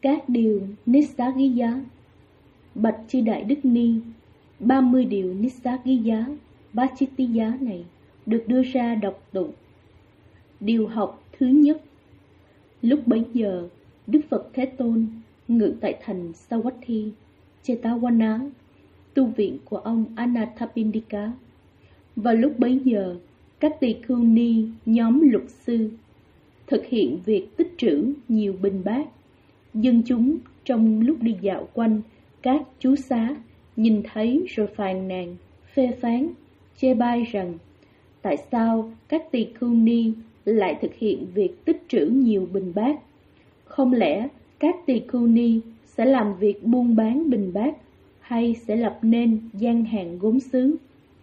Các điều Nissaggiya. Bạch chư Đại Đức Ni, 30 điều Nissaggiya Bachitiya này được đưa ra đọc tụng. Điều học thứ nhất. Lúc bấy giờ, Đức Phật Thế Tôn ngự tại thành Savatthi, Jetavana, tu viện của ông Anathapindika. Và lúc bấy giờ, các tỳ khưu ni nhóm luật sư thực hiện việc tích trữ nhiều bình bát. Dân chúng trong lúc đi dạo quanh các chú xá nhìn thấy rồi phàn nàn, phê phán, chê bai rằng tại sao các tỳ khưu ni lại thực hiện việc tích trữ nhiều bình bát? Không lẽ các tỳ khưu ni sẽ làm việc buôn bán bình bát hay sẽ lập nên gian hàng gốm sứ?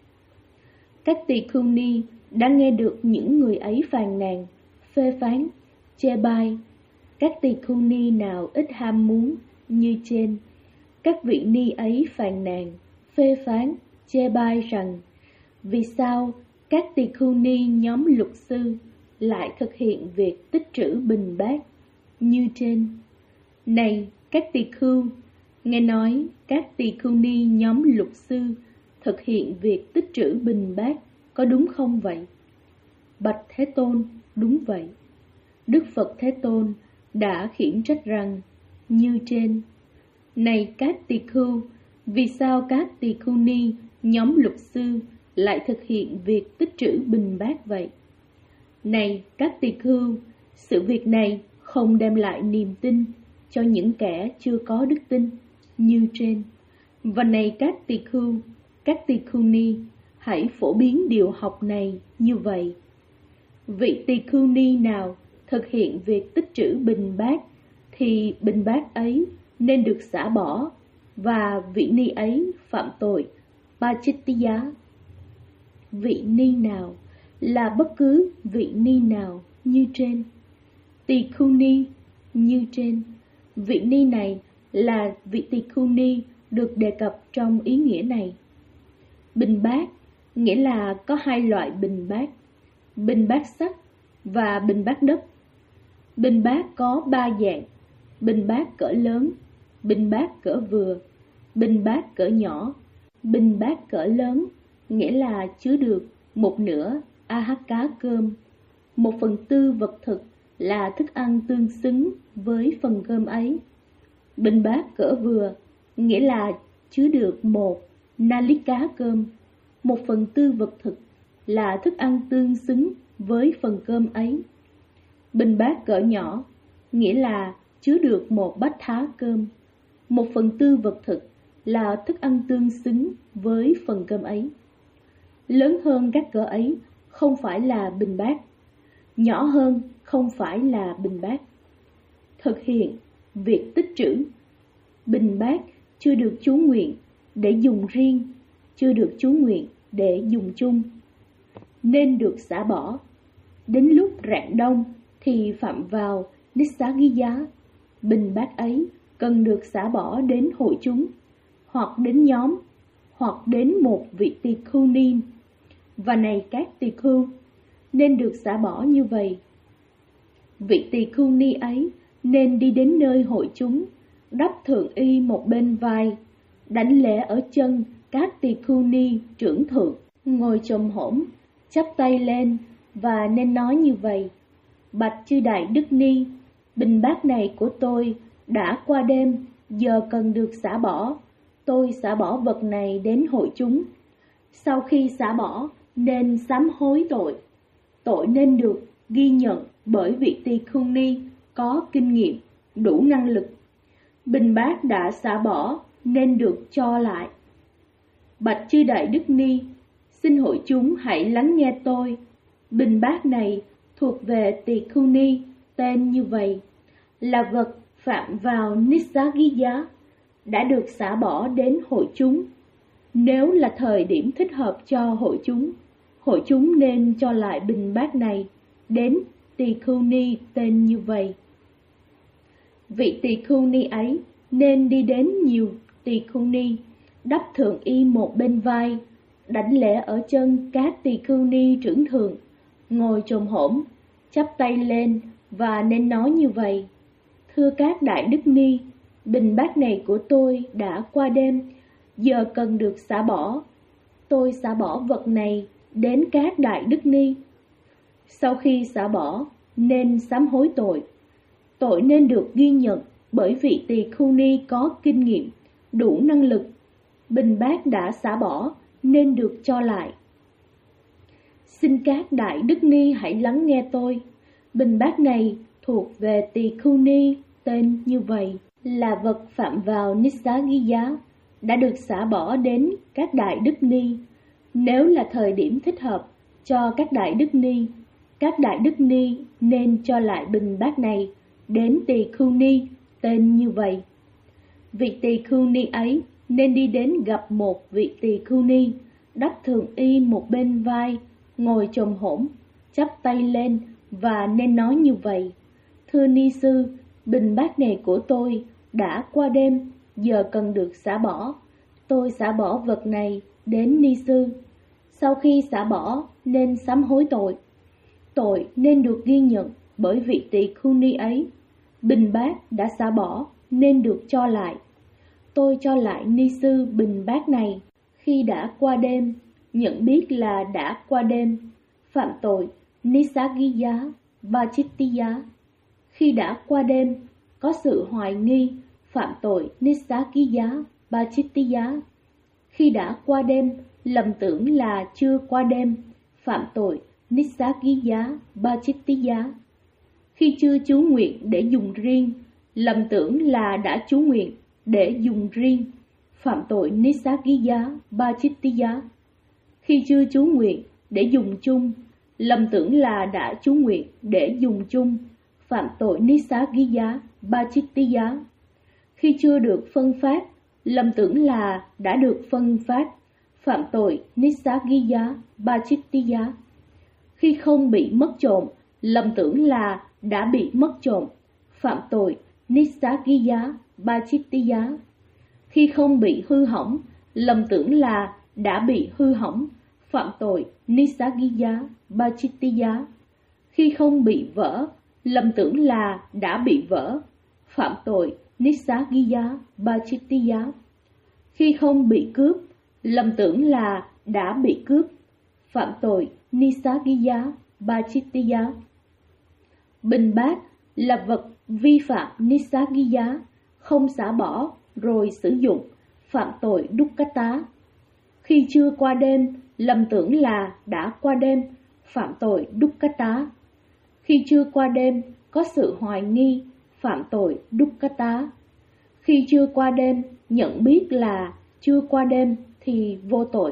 Các tỳ khưu ni đã nghe được những người ấy phàn nàn, phê phán, chê bai. Các tỳ khưu ni nào ít ham muốn như trên, các vị ni ấy phàn nàn, phê phán, chê bai rằng vì sao các tỳ khưu ni nhóm luật sư lại thực hiện việc tích trữ bình bát như trên. Này các tỳ khưu, nghe nói các tỳ khưu ni nhóm luật sư thực hiện việc tích trữ bình bát có đúng không vậy? Bạch Thế Tôn, đúng vậy. Đức Phật Thế Tôn đã khiển trách rằng như trên. Này các tỳ khưu, vì sao các tỳ khưu ni nhóm luật sư lại thực hiện việc tích trữ bình bát vậy? Này các tỳ khưu, sự việc này không đem lại niềm tin cho những kẻ chưa có đức tin như trên. Và này các tỳ khưu ni, hãy phổ biến điều học này như vậy. Vị tỳ khưu ni nào thực hiện việc tích trữ bình bát thì bình bát ấy nên được xả bỏ, và vị ni ấy phạm tội Pachittiya. Vị ni nào là bất cứ vị ni nào như trên. Tỳ khưu ni như trên. Vị ni này là vị tỳ khưu ni được đề cập trong ý nghĩa này. Bình bát nghĩa là có hai loại bình bát: bình bát sắt và bình bát đất. Bình bát có ba dạng: bình bát cỡ lớn, bình bát cỡ vừa, bình bát cỡ nhỏ. Bình bát cỡ lớn nghĩa là chứa được một nửa ahaka cơm, 1/4 vật thực là thức ăn tương xứng với phần cơm ấy. Bình bát cỡ vừa nghĩa là chứa được một nalika cơm, 1/4 vật thực là thức ăn tương xứng với phần cơm ấy. Bình bát cỡ nhỏ nghĩa là chứa được một bát thá cơm, 1/4 vật thực là thức ăn tương xứng với phần cơm ấy. Lớn hơn các cỡ ấy không phải là bình bát, nhỏ hơn không phải là bình bát. Thực hiện việc tích trữ. Bình bát chưa được chú nguyện để dùng riêng, chưa được chú nguyện để dùng chung, nên được xả bỏ. Đến lúc rạng đông thì phạm vào Nissaggiya. Bình bát ấy cần được xả bỏ đến hội chúng, hoặc đến nhóm, hoặc đến một vị tỳ khưu ni. Và này các tỳ khưu, nên được xả bỏ như vậy. Vị tỳ khưu ni ấy nên đi đến nơi hội chúng, đắp thượng y một bên vai, đảnh lễ ở chân các tỳ khưu ni trưởng thượng, ngồi chồm hổm, chắp tay lên, và nên nói như vậy: Bạch chư Đại Đức Ni, bình bát này của tôi đã qua đêm, giờ cần được xả bỏ. Tôi xả bỏ vật này đến hội chúng. Sau khi xả bỏ nên sám hối tội. Tội nên được ghi nhận bởi vị tỳ khưu ni có kinh nghiệm, đủ năng lực. Bình bát đã xả bỏ nên được cho lại. Bạch chư Đại Đức Ni, xin hội chúng hãy lắng nghe tôi. Bình bát này thuộc về tỳ khưu ni tên như vậy, là vật phạm vào Nissaggiya, đã được xả bỏ đến hội chúng. Nếu là thời điểm thích hợp cho hội chúng nên cho lại bình bát này đến tỳ khưu ni tên như vậy. Vị tỳ khưu ni ấy nên đi đến nhiều tỳ khưu ni, đắp thượng y một bên vai, đảnh lễ ở chân các tỳ khưu ni trưởng thượng, ngồi chồm hổm, chắp tay lên, và nên nói như vậy: Thưa các đại đức ni, bình bát này của tôi đã qua đêm, giờ cần được xả bỏ. Tôi xả bỏ vật này đến các đại đức ni. Sau khi xả bỏ, nên sám hối tội. Tội nên được ghi nhận bởi vị tỳ khưu ni có kinh nghiệm, đủ năng lực. Bình bát đã xả bỏ nên được cho lại. Xin các đại đức ni hãy lắng nghe tôi. Bình bát này thuộc về tỳ khưu ni tên như vậy, là vật phạm vào Nissaggiya, đã được xả bỏ đến các đại đức ni. Nếu là thời điểm thích hợp cho các đại đức ni nên cho lại bình bát này đến tỳ khưu ni tên như vậy. Vị tỳ khưu ni ấy nên đi đến gặp một vị tỳ khưu ni, đắp thường y một bên vai, ngồi chồm hổm, chắp tay lên và nên nói như vậy: Thưa ni sư, bình bát này của tôi đã qua đêm, giờ cần được xả bỏ. Tôi xả bỏ vật này đến ni sư. Sau khi xả bỏ nên sám hối tội. Tội nên được ghi nhận bởi vị tỳ khưu ni ấy. Bình bát đã xả bỏ nên được cho lại. Tôi cho lại ni sư bình bát này khi đã qua đêm, nhận biết là đã qua đêm, phạm tội Nissaggiya Vachittiya. Khi đã qua đêm, có sự hoài nghi, phạm tội Nissaggiya Vachittiya. Khi đã qua đêm, lầm tưởng là chưa qua đêm, phạm tội Nissaggiya Vachittiya. Khi chưa chú nguyện để dùng riêng, lầm tưởng là đã chú nguyện để dùng riêng, phạm tội Nissaggiya Vachittiya. Khi chưa chú nguyện để dùng chung, lầm tưởng là đã chú nguyện để dùng chung, phạm tội Nissaggiya Vachittiya. Khi chưa được phân phát, lầm tưởng là đã được phân phát, phạm tội Nissaggiya Vachittiya. Khi không bị mất trộm, lầm tưởng là đã bị mất trộm, phạm tội Nissaggiya Vachittiya. Khi không bị hư hỏng, lầm tưởng là đã bị hư hỏng, phạm tội Nissaggiya Vachittiya. Khi không bị vỡ, lầm tưởng là đã bị vỡ, phạm tội Nissaggiya Vachittiya. Khi không bị cướp, lầm tưởng là đã bị cướp, phạm tội Nissaggiya Vachittiya. Bình bát là vật vi phạm Nissaggiya, không xả bỏ rồi sử dụng, phạm tội Dukkata. Khi chưa qua đêm, lầm tưởng là đã qua đêm, phạm tội Dukkata. Khi chưa qua đêm, có sự hoài nghi, phạm tội Dukkata. Khi chưa qua đêm, nhận biết là chưa qua đêm thì vô tội.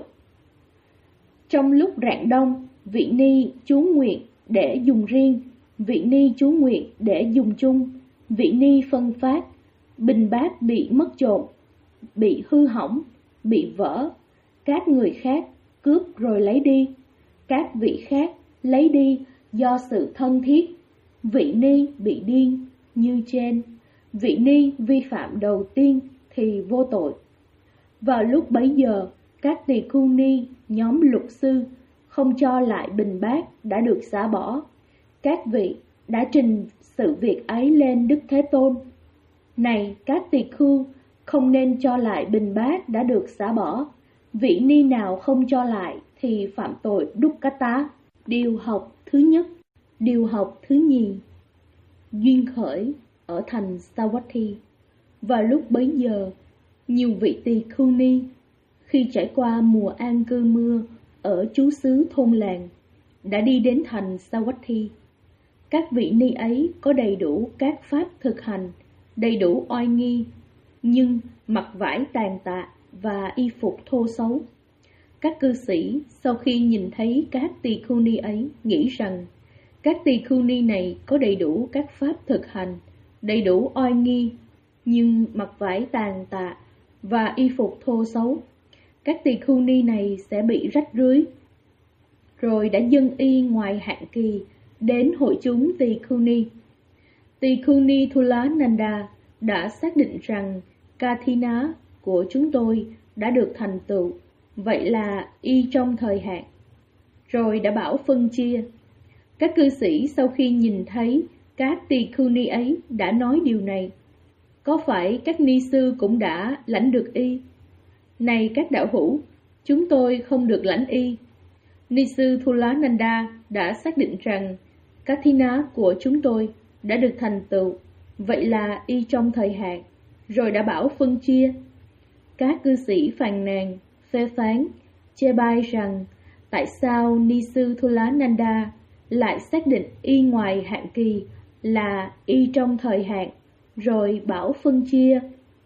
Trong lúc rạng đông, vị ni chú nguyện để dùng riêng, vị ni chú nguyện để dùng chung, vị ni phân phát, bình bát bị mất trộm, bị hư hỏng, bị vỡ, các người khác cướp rồi lấy đi, các vị khác lấy đi do sự thân thiết, vị ni bị điên như trên. Vị ni vi phạm đầu tiên thì vô tội. Vào lúc bấy giờ, các tỳ khưu ni, nhóm luật sư, không cho lại bình bát đã được xả bỏ. Các vị đã trình sự việc ấy lên Đức Thế Tôn. Này các tỳ khưu, không nên cho lại bình bát đã được xả bỏ. Vị ni nào không cho lại thì phạm tội Dukkata. Điều học thứ nhất. Điều học thứ nhì. Duyên khởi ở thành Savatthi. Vào lúc bấy giờ, nhiều vị tỳ khưu ni, khi trải qua mùa an cư mưa ở trú xứ thôn làng, đã đi đến thành Savatthi. Các vị ni ấy có đầy đủ các pháp thực hành, đầy đủ oai nghi, nhưng mặc vải tàn tạ và y phục thô xấu. Các cư sĩ sau khi nhìn thấy các tỳ khưu ni ấy nghĩ rằng các tỳ khưu ni này có đầy đủ các pháp thực hành, đầy đủ oai nghi, nhưng mặc vải tàn tạ và y phục thô xấu. Các tỳ khưu ni này sẽ bị rách rưới. Rồi đã dâng y ngoài hạn kỳ đến hội chúng tỳ khưu ni. Tỳ khưu ni Thulananda đã xác định rằng Kathina của chúng tôi đã được thành tựu, vậy là y trong thời hạn. Rồi đã bảo phân chia. Các cư sĩ sau khi nhìn thấy Các tỳ khưu ni ấy đã nói điều này. Có phải các ni sư cũng đã lãnh được y? Này các đạo hữu, chúng tôi không được lãnh y. Ni sư Thulananda đã xác định rằng Kathina của chúng tôi đã được thành tựu, vậy là y trong thời hạn, rồi đã bảo phân chia. Các cư sĩ phàn nàn, phê phán, chê bai rằng tại sao Ni sư Thulananda lại xác định y ngoài hạn kỳ là y trong thời hạn, rồi bảo phân chia.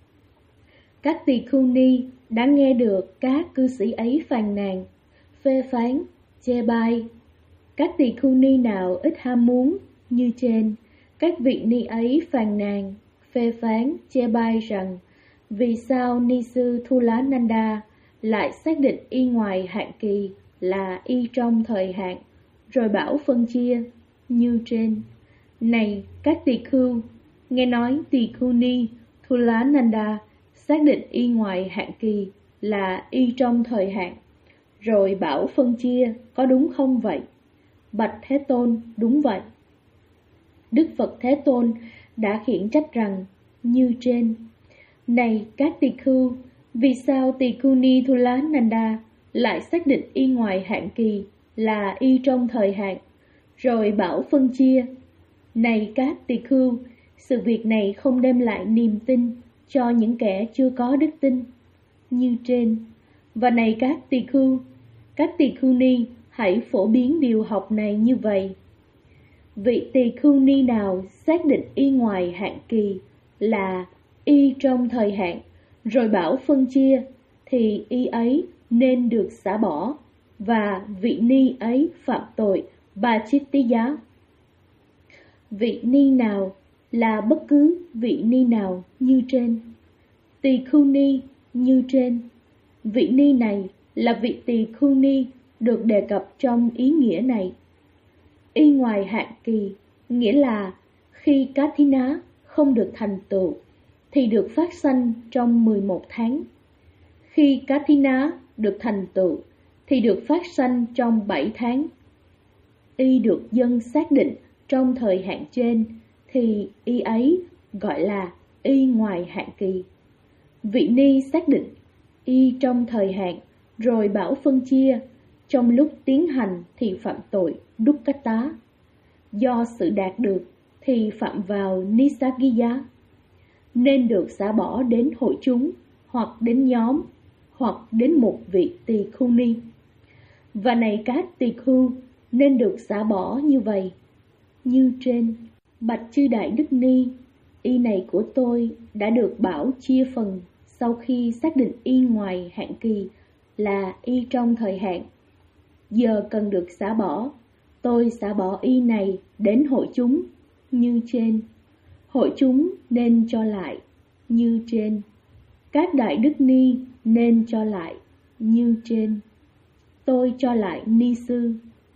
Các tỳ khưu ni đã nghe được các cư sĩ ấy phàn nàn, phê phán, chê bai. Các tỳ khưu ni nào ít ham muốn như trên, các vị ni ấy phàn nàn, phê phán, chê bai rằng vì sao Ni sư Thulananda lại xác định y ngoài hạn kỳ là y trong thời hạn, rồi bảo phân chia như trên. Này các tỳ khưu, nghe nói tỳ khưu ni Thulananda xác định y ngoài hạn kỳ là y trong thời hạn, rồi bảo phân chia, có đúng không vậy? Bạch Thế Tôn, đúng vậy. Đức Phật Thế Tôn đã khiển trách rằng như trên. Này các tỳ khưu, vì sao tỳ khưu ni Thulananda lại xác định y ngoài hạn kỳ là y trong thời hạn, rồi bảo phân chia? Này các tỳ khưu, sự việc này không đem lại niềm tin cho những kẻ chưa có đức tin như trên. Và này các tỳ khưu ni hãy phổ biến điều học này như vậy. Vị tỳ khưu ni nào xác định y ngoài hạn kỳ là y trong thời hạn, rồi bảo phân chia, thì y ấy nên được xả bỏ, và vị ni ấy phạm tội Bachittiya. Vị ni nào là bất cứ vị ni nào như trên. Tỳ khưu ni như trên. Vị ni này là vị tỳ khưu ni được đề cập trong ý nghĩa này. Y ngoài hạn kỳ nghĩa là khi Kathina không được thành tựu thì được phát sanh trong 11 tháng. Khi Kathina được thành tựu thì được phát sanh trong 7 tháng. Y được dân xác định trong thời hạn trên thì y ấy gọi là y ngoài hạn kỳ. Vị ni xác định y trong thời hạn rồi bảo phân chia, trong lúc tiến hành thì phạm tội Dukkata. Do sự đạt được thì phạm vào Nissaggiya, nên được xả bỏ đến hội chúng, hoặc đến nhóm, hoặc đến một vị tỳ khưu ni. Và này các tỳ khưu, nên được xả bỏ như vậy. Như trên, bạch chư Đại Đức Ni, y này của tôi đã được bảo chia phần sau khi xác định y ngoài hạn kỳ là y trong thời hạn. Giờ cần được xả bỏ, tôi xả bỏ y này đến hội chúng như trên. Hội chúng nên cho lại như trên. Các Đại Đức Ni nên cho lại như trên. Tôi cho lại ni sư.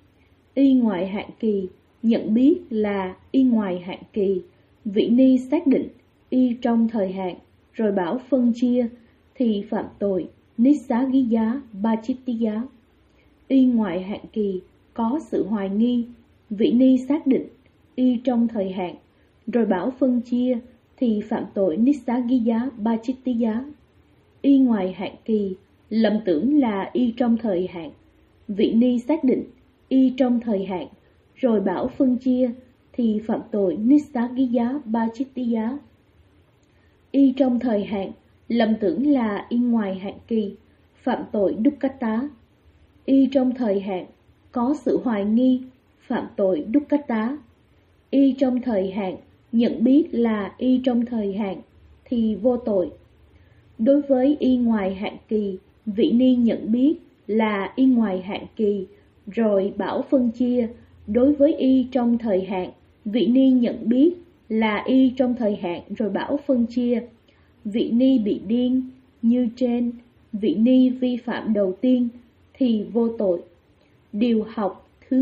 Y ngoài hạn kỳ nhận biết là y ngoài hạn kỳ. Vị ni xác định y trong thời hạn rồi bảo phân chia thì phạm tội Nissaggiya Bachittiya. Y ngoài hạn kỳ có sự hoài nghi, vị ni xác định y trong thời hạn rồi bảo phân chia thì phạm tội Nissaggiya Bachittiya. Y ngoài hạn kỳ lầm tưởng là y trong thời hạn, vị ni xác định y trong thời hạn rồi bảo phân chia thì phạm tội Nissaggiya Bachittiya. Y trong thời hạn lầm tưởng là y ngoài hạn kỳ, phạm tội Dukkata. Y trong thời hạn có sự hoài nghi, phạm tội Dukkata. Y trong thời hạn nhận biết là y trong thời hạn thì vô tội. Đối với y ngoài hạn kỳ, vị ni nhận biết là y ngoài hạn kỳ rồi bảo phân chia. Đối với y trong thời hạn, vị ni nhận biết là y trong thời hạn rồi bảo phân chia. Vị ni bị điên như trên. Vị ni vi phạm đầu tiên thì vô tội. Điều học thứ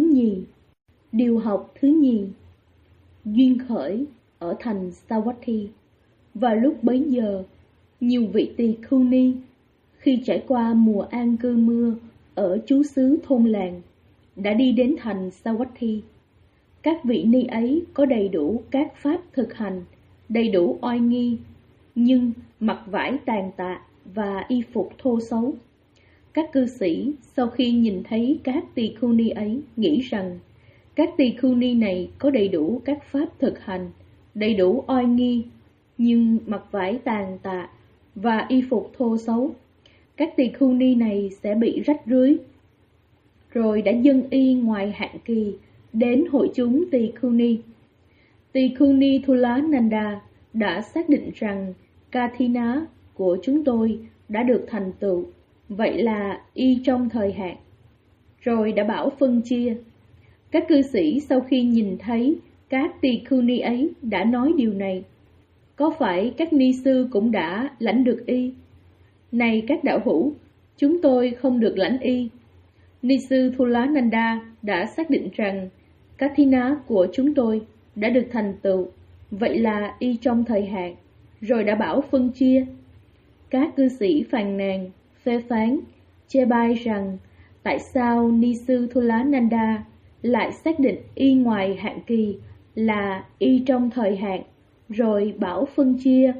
nhì. Duyên khởi ở thành Savatthi. Và lúc bấy giờ, nhiều vị tỳ khưu ni khi trải qua mùa an cư mưa ở trú xứ thôn làng đã đi đến thành Savatthi. Các vị ni ấy có đầy đủ các pháp thực hành, đầy đủ oai nghi, nhưng mặc vải tàn tạ và y phục thô xấu. Các cư sĩ sau khi nhìn thấy các tỳ khưu ni ấy nghĩ rằng các tỳ khưu ni này có đầy đủ các pháp thực hành, đầy đủ oai nghi, nhưng mặc vải tàn tạ và y phục thô xấu. Các tỳ khưu ni này sẽ bị rách rưới. Rồi đã dâng y ngoài hạn kỳ đến hội chúng tỳ khưu ni. Tỳ khưu ni Thulananda đã xác định rằng Kathina của chúng tôi đã được thành tựu, vậy là y trong thời hạn. Rồi đã bảo phân chia. Các cư sĩ sau khi nhìn thấy các tỳ khưu ni ấy đã nói điều này: có phải các ni sư cũng đã lãnh được y? Này các đạo hữu, chúng tôi không được lãnh y. Ni sư Thulananda đã xác định rằng Kathina của chúng tôi đã được thành tựu, vậy là y trong thời hạn. Rồi đã bảo phân chia. Các cư sĩ phàn nàn, phê phán, chê bai rằng tại sao ni sư Thulananda lại xác định y ngoài hạn kỳ là y trong thời hạn, rồi bảo phân chia.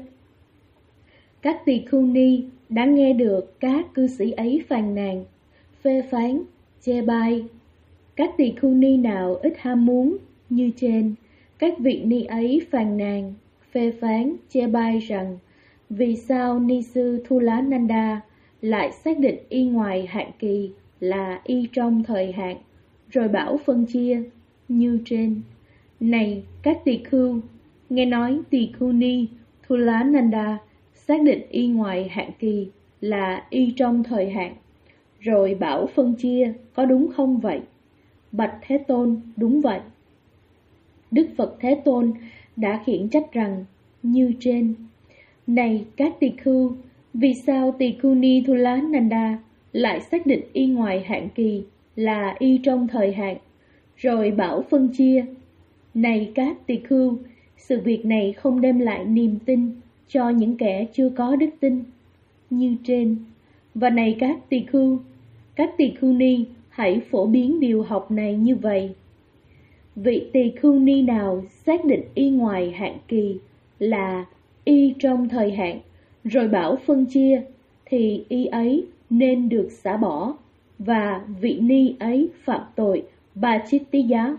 Các tỳ khưu ni đã nghe được các cư sĩ ấy phàn nàn, phê phán, chê bai. Các tỳ khưu ni nào ít ham muốn như trên, các vị ni ấy phàn nàn, phê phán, chê bai rằng vì sao ni sư Thulananda lại xác định y ngoài hạn kỳ là y trong thời hạn, rồi bảo phân chia như trên. Này các tỳ khưu, nghe nói tỳ khưu ni Thulananda xác định y ngoài hạn kỳ là y trong thời hạn, rồi bảo phân chia, có đúng không vậy? Bạch Thế Tôn, đúng vậy. Đức Phật Thế Tôn đã khiển trách rằng như trên. Này các tỳ khưu, vì sao tỳ khưu ni Thulananda lại xác định y ngoài hạn kỳ là y trong thời hạn, rồi bảo phân chia? Này các tỳ khưu, sự việc này không đem lại niềm tin cho những kẻ chưa có đức tin như trên. Và này các tỳ khưu ni hãy phổ biến điều học này như vậy. Vị tỳ khưu ni nào xác định y ngoài hạn kỳ là y trong thời hạn, rồi bảo phân chia, thì y ấy nên được xả bỏ, và vị ni ấy phạm tội Bachittiya.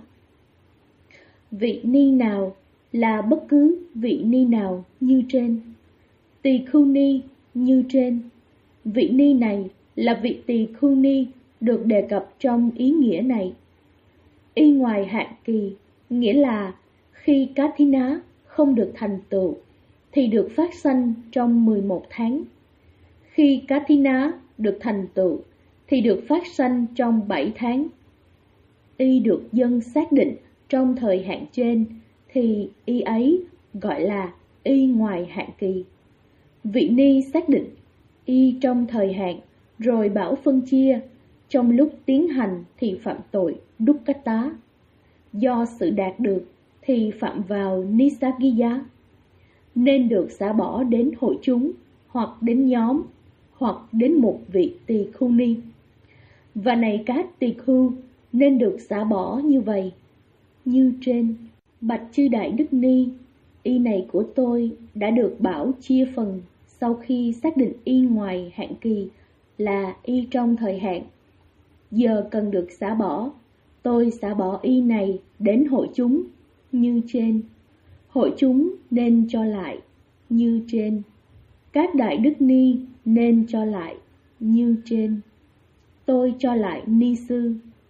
Vị ni nào là bất cứ vị ni nào như trên. Tỳ khưu ni như trên. Vị ni này là vị tỳ khưu ni được đề cập trong ý nghĩa này. Y ngoài hạn kỳ nghĩa là khi Kathina không được thành tựu thì được phát sanh trong 11 tháng. Khi Kathina được thành tựu thì được phát sanh trong 7 tháng. Y được dân xác định trong thời hạn trên thì y ấy gọi là y ngoài hạn kỳ. Vị ni xác định y trong thời hạn rồi bảo phân chia, trong lúc tiến hành thì phạm tội Dukkata. Do sự đạt được thì phạm vào Nissaggiya, nên được xả bỏ đến hội chúng, hoặc đến nhóm, hoặc đến một vị tỳ khưu ni. Và này các tỳ khưu nên được xả bỏ như vậy. Như trên, bạch chư Đại Đức Ni, y này của tôi đã được bảo chia phần sau khi xác định y ngoài hạn kỳ là y trong thời hạn. Giờ cần được xả bỏ, tôi xả bỏ y này đến hội chúng như trên. Hội chúng nên cho lại như trên. Các Đại Đức Ni nên cho lại như trên. Tôi cho lại ni sư.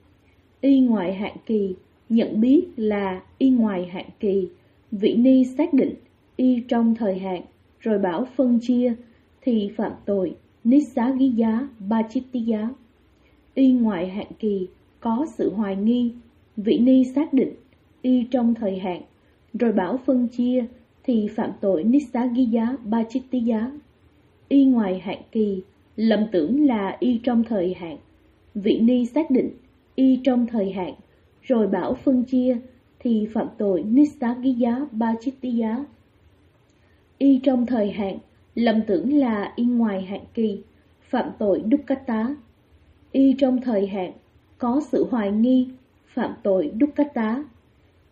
Y ngoài hạn kỳ nhận biết là y ngoài hạn kỳ, vị ni xác định y trong thời hạn rồi bảo phân chia thì phạm tội Nissaggiya Bachittiya. Y ngoài hạn kỳ có sự hoài nghi, vị ni xác định y trong thời hạn rồi bảo phân chia thì phạm tội Nissaggiya Bachittiya. Y ngoài hạn kỳ lầm tưởng là y trong thời hạn, vị ni xác định y trong thời hạn rồi bảo phân chia thì phạm tội Nissaggiya Bachittiya. Y trong thời hạn lầm tưởng là y ngoài hạn kỳ, phạm tội Dukkata. Y trong thời hạn có sự hoài nghi, phạm tội Dukkata.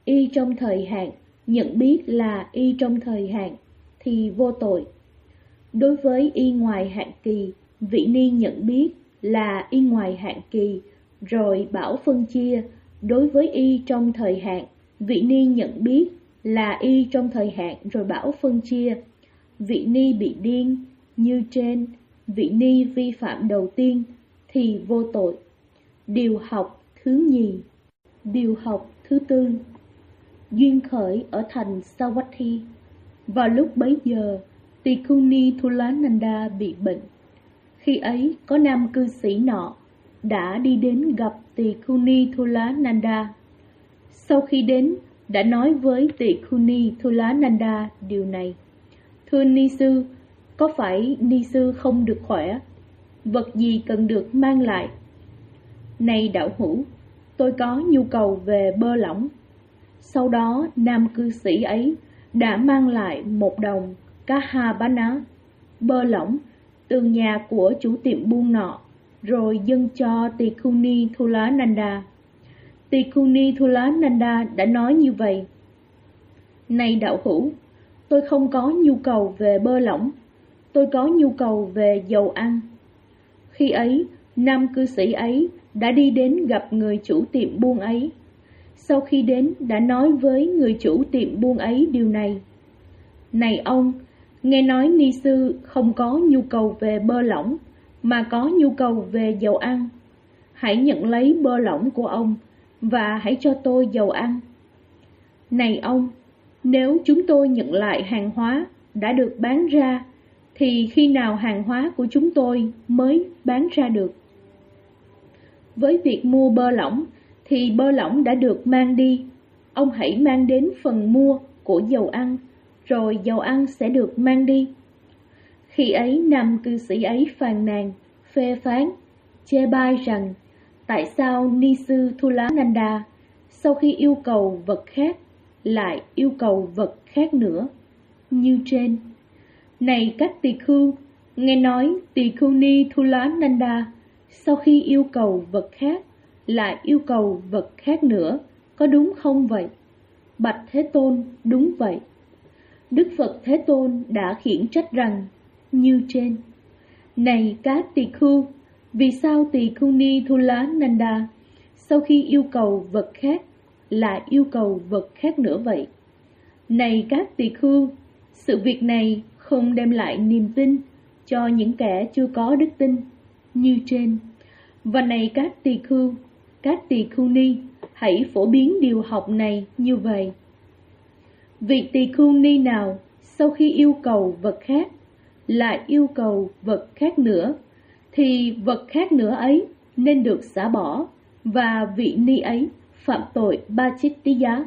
y trong thời hạn, nhận biết là y trong thời hạn, thì vô tội. Đối với y ngoài hạn kỳ, vị ni nhận biết là y ngoài hạn kỳ, rồi bảo phân chia. Đối với y trong thời hạn, vị ni nhận biết là y trong thời hạn, rồi bảo phân chia. Vị ni bị điên như trên, vị ni vi phạm đầu tiên thì vô tội. Điều học thứ nhì. Điều học thứ tư. Duyên khởi ở thành Savatthi. Vào lúc bấy giờ, Tikuni Thulananda bị bệnh. Khi ấy, có nam cư sĩ nọ đã đi đến gặp Tikuni Thulananda. Sau khi đến, đã nói với Tikuni Thulananda điều này: Thưa ni sư, có phải ni sư không được khỏe? Vật gì cần được mang lại? Này đạo hữu, tôi có nhu cầu về bơ lỏng. Sau đó, nam cư sĩ ấy đã mang lại 1 đồng Kahabana, bơ lỏng, từ nhà của chủ tiệm buôn nọ, rồi dâng cho Tikuni Thulananda. Tikuni Thulananda đã nói như vậy: Này đạo hữu, tôi không có nhu cầu về bơ lỏng, tôi có nhu cầu về dầu ăn. Khi ấy, nam cư sĩ ấy đã đi đến gặp người chủ tiệm buôn ấy. Sau khi đến, đã nói với người chủ tiệm buôn ấy điều này: Này ông, nghe nói ni sư không có nhu cầu về bơ lỏng, mà có nhu cầu về dầu ăn. Hãy nhận lấy bơ lỏng của ông, và hãy cho tôi dầu ăn. Này ông, nếu chúng tôi nhận lại hàng hóa đã được bán ra, thì khi nào hàng hóa của chúng tôi mới bán ra được? Với việc mua bơ lỏng, thì bơ lỏng đã được mang đi. Ông hãy mang đến phần mua của dầu ăn, rồi dầu ăn sẽ được mang đi. Khi ấy, nam cư sĩ ấy phàn nàn, phê phán, chê bai rằng: Tại sao ni sư Thulananda sau khi yêu cầu vật khác lại yêu cầu vật khác nữa? Như trên. Này các tỳ khưu, nghe nói Tikuni Thulananda sau khi yêu cầu vật khác lại yêu cầu vật khác nữa, có đúng không vậy? Bạch Thế Tôn, đúng vậy. Đức Phật Thế Tôn đã khiển trách rằng như trên. Này các tỳ khưu, vì sao Tikuni Thulananda sau khi yêu cầu vật khác lại yêu cầu vật khác nữa vậy? Này các tỳ khưu, sự việc này không đem lại niềm tin cho những kẻ chưa có đức tin, như trên. Và này các tỳ khưu ni, hãy phổ biến điều học này như vậy. Vị tỳ khưu ni nào sau khi yêu cầu vật khác lại yêu cầu vật khác nữa, thì vật khác nữa ấy nên được xả bỏ, và vị ni ấy phạm tội Bachittiya.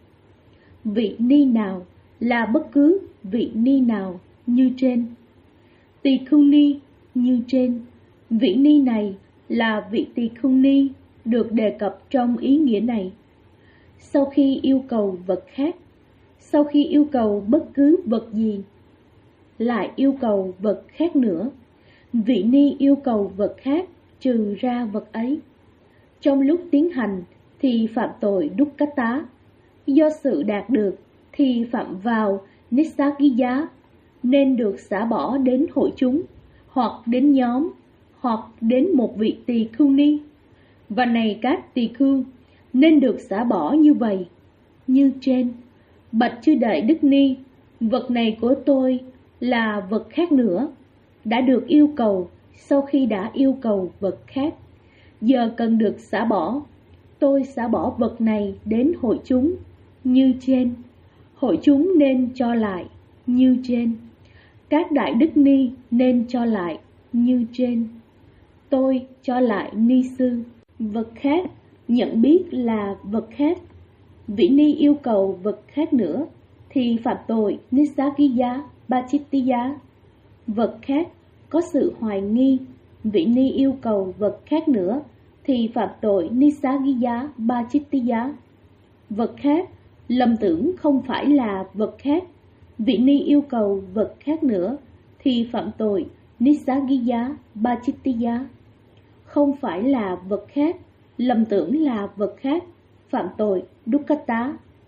Vị ni nào là bất cứ vị ni nào như trên. Tỳ khưu ni như trên. Vị ni này là vị tỳ khưu ni được đề cập trong ý nghĩa này. Sau khi yêu cầu vật khác, sau khi yêu cầu bất cứ vật gì, lại yêu cầu vật khác nữa, vị ni yêu cầu vật khác trừ ra vật ấy. Trong lúc tiến hành thì phạm tội Dukkata, do sự đạt được thì phạm vào Nissaggiya, nên được xả bỏ đến hội chúng, hoặc đến nhóm, hoặc đến một vị tỳ khưu ni. Và này các tỳ khưu, nên được xả bỏ như vậy, như trên. Bạch chư Đại Đức Ni, vật này của tôi là vật khác nữa, đã được yêu cầu sau khi đã yêu cầu vật khác. Giờ cần được xả bỏ, tôi xả bỏ vật này đến hội chúng, như trên. Hội chúng nên cho lại, như trên. Các Đại Đức Ni nên cho lại, như trên. Tôi cho lại ni sư. Vật khác, nhận biết là vật khác. Vị ni yêu cầu vật khác nữa, thì phạm tội Nissaggiya Bachittiya. Vật khác có sự hoài nghi, vị ni yêu cầu vật khác nữa, thì phạm tội Nissaggiya Bachittiya. Vật khác lầm tưởng không phải là vật khác, vị ni yêu cầu vật khác nữa, thì phạm tội Nissaggiya Bachittiya. Không phải là vật khác, lầm tưởng là vật khác, phạm tội Dukkata.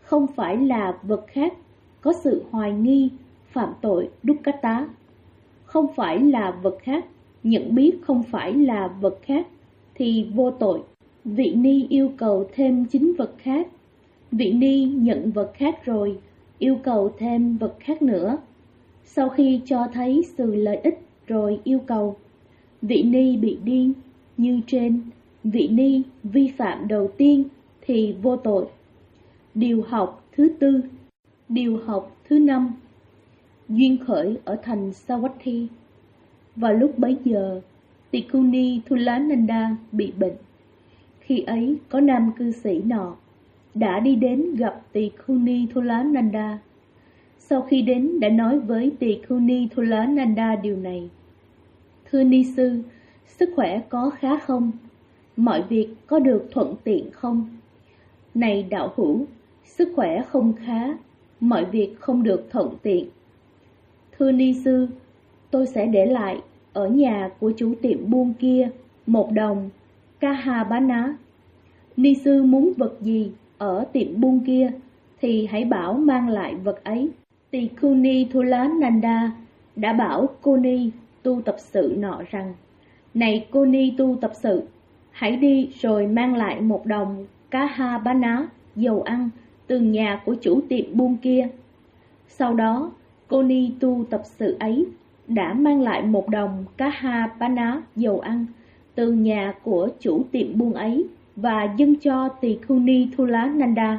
không phải là vật khác, có sự hoài nghi, phạm tội dukkata. Không phải là vật khác, nhận biết không phải là vật khác, thì vô tội. Vị ni yêu cầu thêm chính vật khác. Vị ni nhận vật khác rồi, yêu cầu thêm vật khác nữa. Sau khi cho thấy sự lợi ích rồi yêu cầu, vị ni bị điên. Như trên, vị ni vi phạm đầu tiên thì vô tội. Điều học thứ tư. Điều học thứ năm. Duyên khởi ở thành Savatthi. Vào lúc bấy giờ, Tikuni Thulananda bị bệnh. Khi ấy có nam cư sĩ nọ đã đi đến gặp Tikuni Thulananda. Sau khi đến đã nói với Tikuni Thulananda điều này: Thưa ni sư, sức khỏe có khá không? Mọi việc có được thuận tiện không? Này đạo hữu, sức khỏe không khá, mọi việc không được thuận tiện. Thưa ni sư, tôi sẽ để lại ở nhà của chủ tiệm buôn kia 1 đồng Kahabana. Ni sư muốn vật gì ở tiệm buôn kia thì hãy bảo mang lại vật ấy. Tikuni Thulananda đã bảo cô ni tu tập sự nọ rằng: Này cô ni tu tập sự, hãy đi rồi mang lại 1 đồng Kahabana dầu ăn từ nhà của chủ tiệm buôn kia. Sau đó, cô ni tu tập sự ấy đã mang lại 1 đồng Kahabana dầu ăn từ nhà của chủ tiệm buôn ấy và dâng cho Tikuni Thulananda.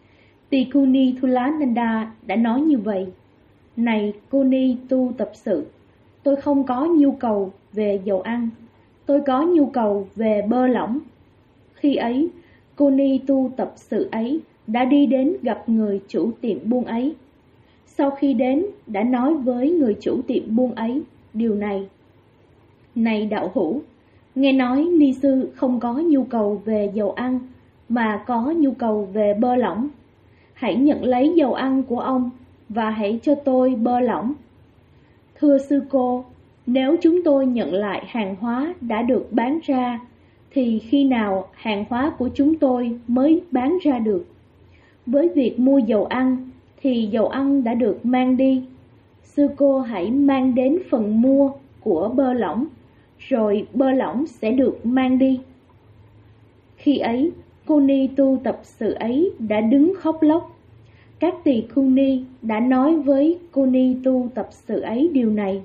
Tikuni Thulananda đã nói như vậy: Này cô ni tu tập sự, tôi không có nhu cầu về dầu ăn, tôi có nhu cầu về bơ lỏng. Khi ấy, cô ni tu tập sự ấy đã đi đến gặp người chủ tiệm buôn ấy. Sau khi đến, đã nói với người chủ tiệm buôn ấy điều này: Này đạo hữu, nghe nói ni sư không có nhu cầu về dầu ăn, mà có nhu cầu về bơ lỏng. Hãy nhận lấy dầu ăn của ông, và hãy cho tôi bơ lỏng. Thưa sư cô, nếu chúng tôi nhận lại hàng hóa đã được bán ra, thì khi nào hàng hóa của chúng tôi mới bán ra được? Với việc mua dầu ăn, thì dầu ăn đã được mang đi. Sư cô hãy mang đến phần mua của bơ lỏng, rồi bơ lỏng sẽ được mang đi. Khi ấy, cô ni tu tập sự ấy đã đứng khóc lóc. Các tỳ khưu ni đã nói với cô ni tu tập sự ấy điều này: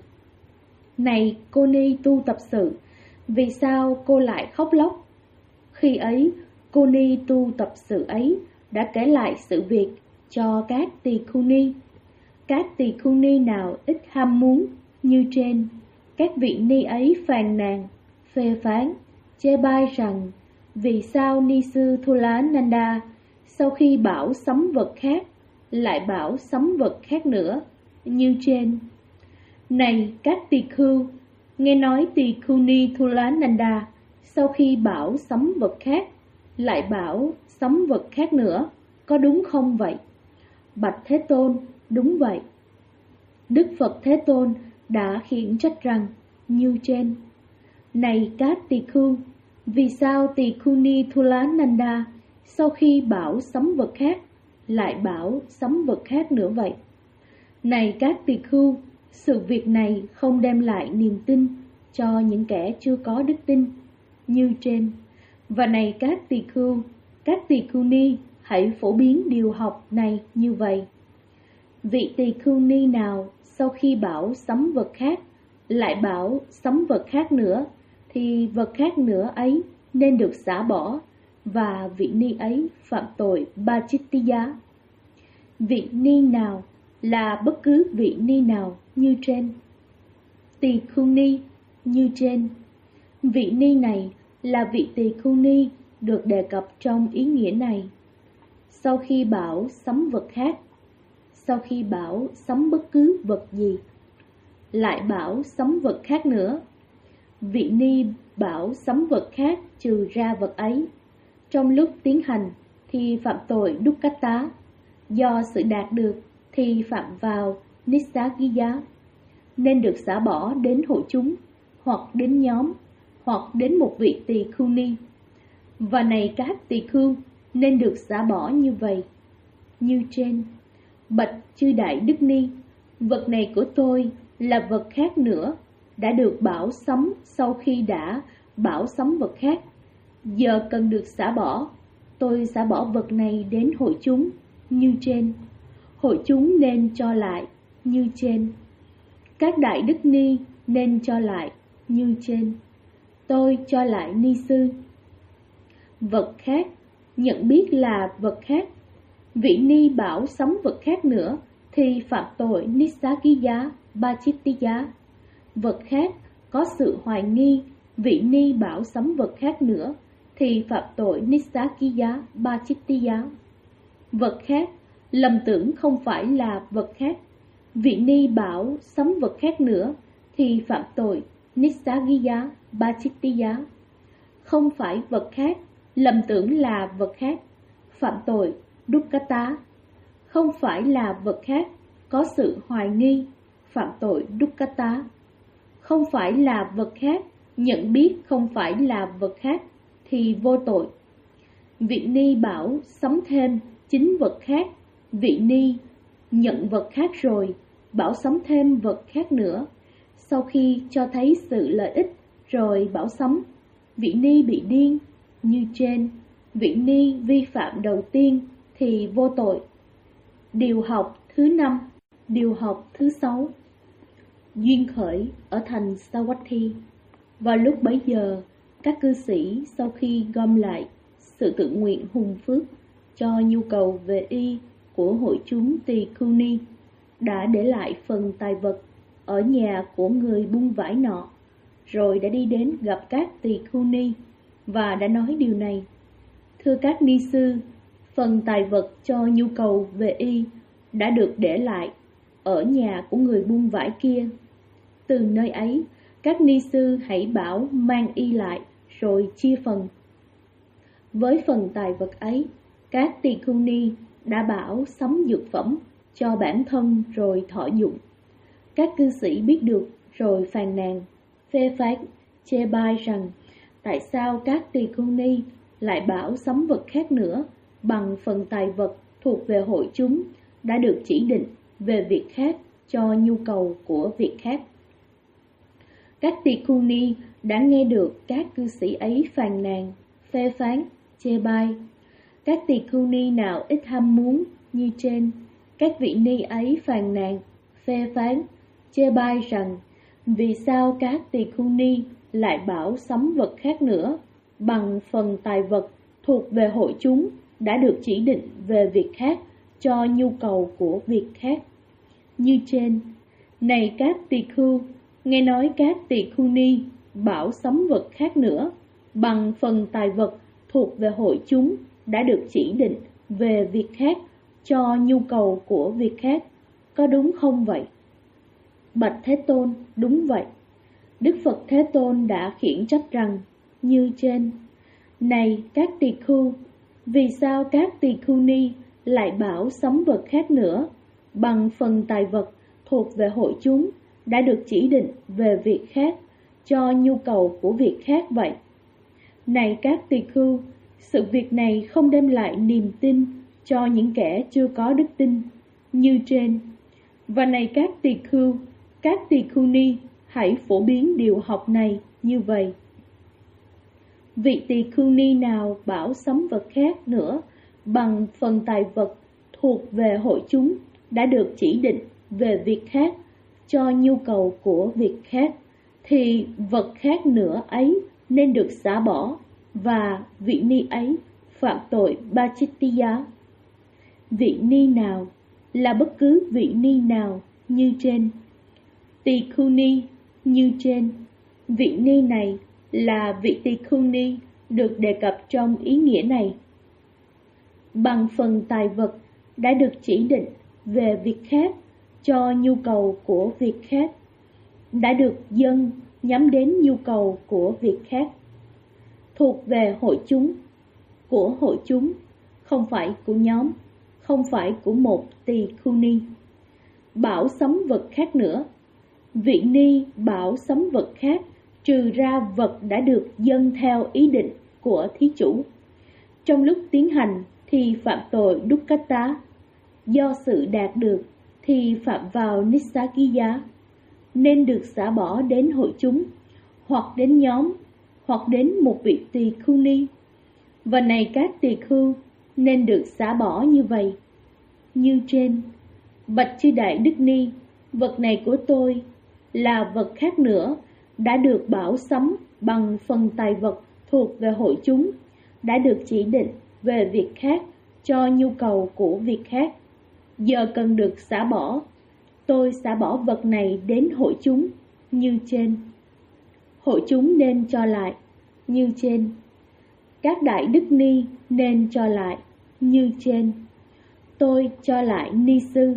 Này cô ni tu tập sự, vì sao cô lại khóc lóc? Khi ấy, cô ni tu tập sự ấy đã kể lại sự việc cho các tỳ khưu ni. Các tỳ khưu ni nào ít ham muốn như trên, các vị ni ấy phàn nàn, phê phán, chê bai rằng: Vì sao ni sư Thulananda sau khi bảo sắm vật khác lại bảo sắm vật khác nữa, như trên. Này các tỳ khưu, nghe nói tỳ khưu ni Thulananda sau khi bảo sắm vật khác lại bảo sắm vật khác nữa, có đúng không vậy? Bạch Thế Tôn, đúng vậy. Đức Phật Thế Tôn đã khiển trách rằng như trên: Này các tỳ khưu, vì sao tỳ khưu ni Thulananda sau khi bảo sắm vật khác lại bảo sắm vật khác nữa vậy? Này các tỳ khưu, sự việc này không đem lại niềm tin cho những kẻ chưa có đức tin, như trên. Và này các tỳ khưu ni hãy phổ biến điều học này như vậy. Vị tỳ khưu ni nào sau khi bảo sắm vật khác lại bảo sắm vật khác nữa, thì vật khác nữa ấy nên được xả bỏ, và vị ni ấy phạm tội Bachittiya. Vị ni nào là bất cứ vị ni nào như trên. Tỳ khưu ni như trên. Vị ni này là vị tỳ khưu ni được đề cập trong ý nghĩa này. Sau khi bảo sắm vật khác, sau khi bảo sắm bất cứ vật gì, lại bảo sắm vật khác nữa, vị ni bảo sắm vật khác trừ ra vật ấy. Trong lúc tiến hành thì phạm tội dukkata, do sự đạt được thì phạm vào nissaggiya, nên được xả bỏ đến hội chúng, hoặc đến nhóm, hoặc đến một vị tỳ khưu ni. Và này các tỳ khưu, nên được xả bỏ như vậy. như trên. Bạch chư Đại Đức Ni, vật này của tôi là vật khác nữa, đã được bảo sắm sau khi đã bảo sắm vật khác. Giờ cần được xả bỏ, tôi xả bỏ vật này đến hội chúng như trên. Hội chúng nên cho lại như trên. Các Đại Đức Ni nên cho lại như trên. Tôi cho lại Ni Sư. Vật khác, nhận biết là vật khác. Vị Ni bảo sắm vật khác nữa thì phạm tội Nissaggiya Bachittiya. Vật khác có sự hoài nghi, vị Ni bảo sắm vật khác nữa thì phạm tội Nissaggiya Bachittiya. Vật khác, lầm tưởng không phải là vật khác, vị Ni bảo sắm vật khác nữa thì phạm tội Nissaggiya Bachittiya. Không phải vật khác, lầm tưởng là vật khác, phạm tội Dukkata. Không phải là vật khác, có sự hoài nghi, phạm tội Dukkata. Không phải là vật khác, nhận biết không phải là vật khác thì vô tội. Vị Ni bảo sắm thêm chính vật khác, vị Ni nhận vật khác rồi, bảo sắm thêm vật khác nữa. Sau khi cho thấy sự lợi ích rồi bảo sắm, vị Ni bị điên như trên. Vị Ni vi phạm đầu tiên thì vô tội. Điều học thứ 5. Điều học thứ 6. Duyên khởi ở thành Savatthi. Vào lúc bấy giờ, các cư sĩ sau khi gom lại sự tự nguyện hùng phước cho nhu cầu về y của hội chúng Tỳ Khưu Ni đã để lại phần tài vật ở nhà của người buôn vải nọ, rồi đã đi đến gặp các Tỳ Khưu Ni và đã nói điều này: thưa các ni sư, phần tài vật cho nhu cầu về y đã được để lại ở nhà của người buôn vải kia. Từ nơi ấy, các ni sư hãy bảo mang y lại rồi chia phần. Với phần tài vật ấy, các Tỳ Khưu Ni đã bảo sắm dược phẩm cho bản thân rồi thọ dụng. Các cư sĩ biết được rồi phàn nàn, phê phán, chê bai rằng tại sao các Tỳ Khưu Ni lại bảo sắm vật khác nữa bằng phần tài vật thuộc về hội chúng đã được chỉ định về việc khác cho nhu cầu của việc khác. Các Tỳ Khưu Ni đã nghe được các cư sĩ ấy phàn nàn, phê phán, chê bai. Các Tỳ Khưu Ni nào ít ham muốn như trên, các vị ni ấy phàn nàn, phê phán, chê bai rằng vì sao các Tỳ Khưu Ni lại bảo sắm vật khác nữa bằng phần tài vật thuộc về hội chúng đã được chỉ định về việc khác cho nhu cầu của việc khác. Như trên, này các tỳ khưu, nghe nói các tỳ khưu ni bảo sắm vật khác nữa bằng phần tài vật thuộc về hội chúng đã được chỉ định về việc khác cho nhu cầu của việc khác, có đúng không vậy? Bạch Thế Tôn, đúng vậy. Đức Phật Thế Tôn đã khiển trách rằng như trên: này các tỳ khưu, vì sao các tỳ khưu ni lại bảo sắm vật khác nữa bằng phần tài vật thuộc về hội chúng đã được chỉ định về việc khác cho nhu cầu của việc khác vậy? Này các tỳ khưu, sự việc này không đem lại niềm tin cho những kẻ chưa có đức tin như trên. Và này các tỳ khưu ni hãy phổ biến điều học này như vậy. Vị tỳ khưu ni nào bảo sắm vật khác nữa bằng phần tài vật thuộc về hội chúng đã được chỉ định về việc khác cho nhu cầu của việc khác, thì vật khác nữa ấy nên được xả bỏ, và vị ni ấy phạm tội Bachittiya. Vị ni nào là bất cứ vị ni nào như trên. Tỳ khưu ni như trên. Vị ni này là vị tỳ khưu ni được đề cập trong ý nghĩa này. Bằng phần tài vật đã được chỉ định về việc khác cho nhu cầu của việc khác, đã được dâng nhắm đến nhu cầu của việc khác, thuộc về hội chúng, của hội chúng, không phải của nhóm, không phải của một tỳ khưu ni. Bảo sắm vật khác nữa. Vị ni bảo sắm vật khác trừ ra vật đã được dâng theo ý định của thí chủ. Trong lúc tiến hành thì phạm tội Dukkata. do sự đạt được thì phạm vào Nissaggiya, nên được xả bỏ đến hội chúng, hoặc đến nhóm, hoặc đến một vị tỳ khưu ni. Và này các tỳ khưu, nên được xả bỏ như vậy. Như trên, bạch chư Đại Đức Ni, vật này của tôi là vật khác nữa, đã được bảo sắm bằng phần tài vật thuộc về hội chúng, đã được chỉ định về việc khác cho nhu cầu của việc khác. Giờ cần được xả bỏ, tôi xả bỏ vật này đến hội chúng như trên. Hội chúng nên cho lại như trên. Các Đại Đức Ni nên cho lại như trên. Tôi cho lại Ni sư.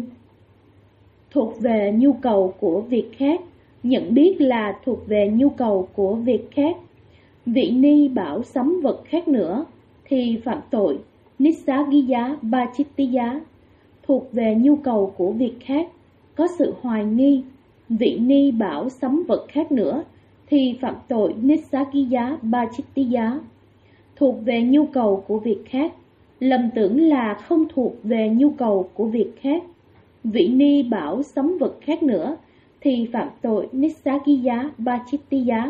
Thuộc về nhu cầu của việc khác, nhận biết là thuộc về nhu cầu của việc khác. Vị Ni bảo sắm vật khác nữa thì phạm tội Nissaggiya Bachittiya, thuộc về nhu cầu của việc khác, có sự hoài nghi. Vị Ni bảo sắm vật khác nữa thì phạm tội Nissaggiya Bachittiya, thuộc về nhu cầu của việc khác, lầm tưởng là không thuộc về nhu cầu của việc khác. Vị Ni bảo sắm vật khác nữa thì phạm tội Nissaggiya Bachittiya.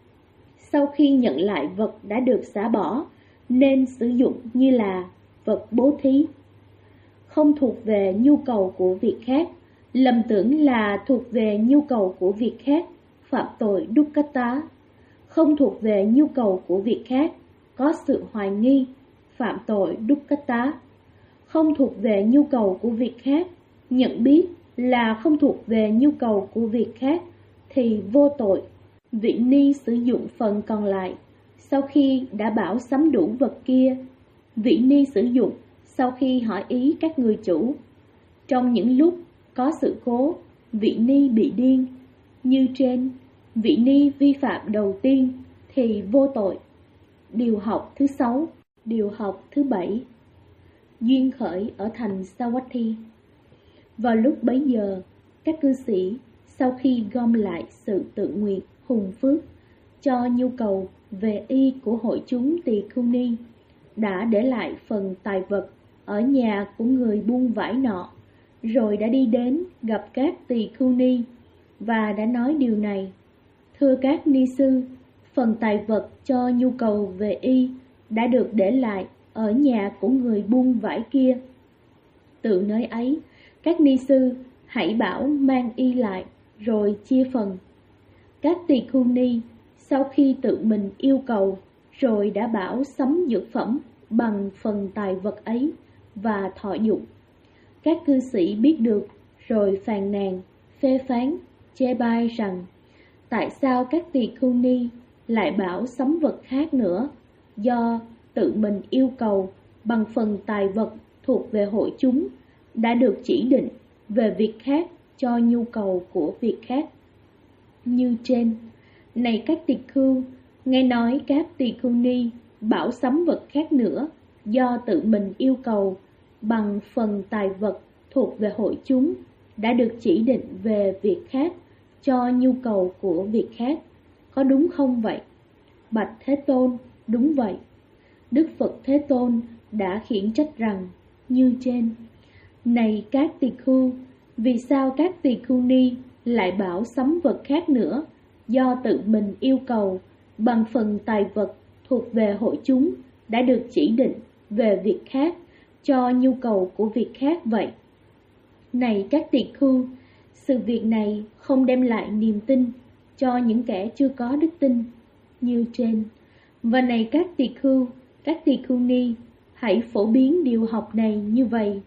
Sau khi nhận lại vật đã được xả bỏ, nên sử dụng như là vật bố thí. Không thuộc về nhu cầu của việc khác, lầm tưởng là thuộc về nhu cầu của việc khác, phạm tội Dukkata. Không thuộc về nhu cầu của việc khác, có sự hoài nghi, phạm tội Dukkata. Không thuộc về nhu cầu của việc khác, nhận biết là không thuộc về nhu cầu của việc khác thì vô tội. Vị Ni sử dụng phần còn lại sau khi đã bảo sắm đủ vật kia. Vị Ni sử dụng sau khi hỏi ý các người chủ. Trong những lúc có sự cố, vị Ni bị điên. Như trên, vị Ni vi phạm đầu tiên thì vô tội. Điều học thứ 6. Điều học thứ 7. Duyên khởi ở thành Savatthi. Vào lúc bấy giờ, các cư sĩ sau khi gom lại sự tự nguyện hùng phước cho nhu cầu về y của hội chúng tỳ khưu ni, đã để lại phần tài vật ở nhà của người buôn vải nọ, rồi đã đi đến gặp các tỳ khưu ni và đã nói điều này: thưa các ni sư, phần tài vật cho nhu cầu về y đã được để lại ở nhà của người buôn vải kia. Từ nơi ấy, các ni sư hãy bảo mang y lại rồi chia phần. Các tỳ khưu ni sau khi tự mình yêu cầu rồi đã bảo sắm dược phẩm bằng phần tài vật ấy và thọ dụng. Các cư sĩ biết được rồi phàn nàn, phê phán, chê bai rằng tại sao các tỳ khưu ni lại bảo sắm vật khác nữa, do tự mình yêu cầu bằng phần tài vật thuộc về hội chúng, đã được chỉ định về việc khác cho nhu cầu của việc khác. Như trên, này các tỳ khưu, nghe nói các tỳ khưu ni bảo sắm vật khác nữa do tự mình yêu cầu bằng phần tài vật thuộc về hội chúng, đã được chỉ định về việc khác cho nhu cầu của việc khác. Có đúng không vậy? Bạch Thế Tôn, đúng vậy. Đức Phật Thế Tôn đã khiển trách rằng như trên: này các tỳ khưu, vì sao các tỳ khưu ni lại bảo sắm vật khác nữa do tự mình yêu cầu bằng phần tài vật thuộc về hội chúng, đã được chỉ định về việc khác cho nhu cầu của việc khác vậy? Này các tỳ khưu, sự việc này không đem lại niềm tin cho những kẻ chưa có đức tin như trên. Và này các tỳ khưu ni, hãy phổ biến điều học này như vậy: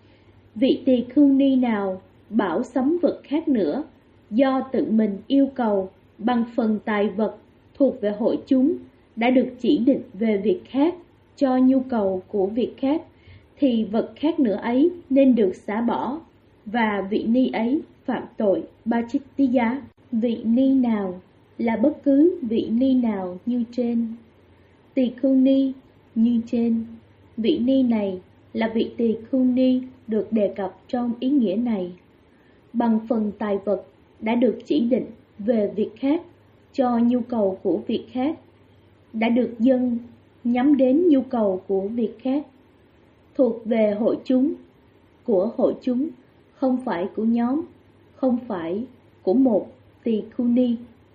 vị tỳ khưu ni nào bảo sắm vật khác nữa do tự mình yêu cầu bằng phần tài vật thuộc về hội chúng, đã được chỉ định về việc khác cho nhu cầu của việc khác, thì vật khác nữa ấy nên được xả bỏ, và vị ni ấy phạm tội Bachittiya. Vị ni nào là bất cứ vị ni nào như trên. Tỳ khưu ni như trên. Vị ni này là vị tỳ khưu ni được đề cập trong ý nghĩa này. Bằng phần tài vật đã được chỉ định về việc khác cho nhu cầu của việc khác, đã được dâng nhắm đến nhu cầu của việc khác, thuộc về hội chúng, của hội chúng, không phải của nhóm, không phải của một tỳ khưu ni.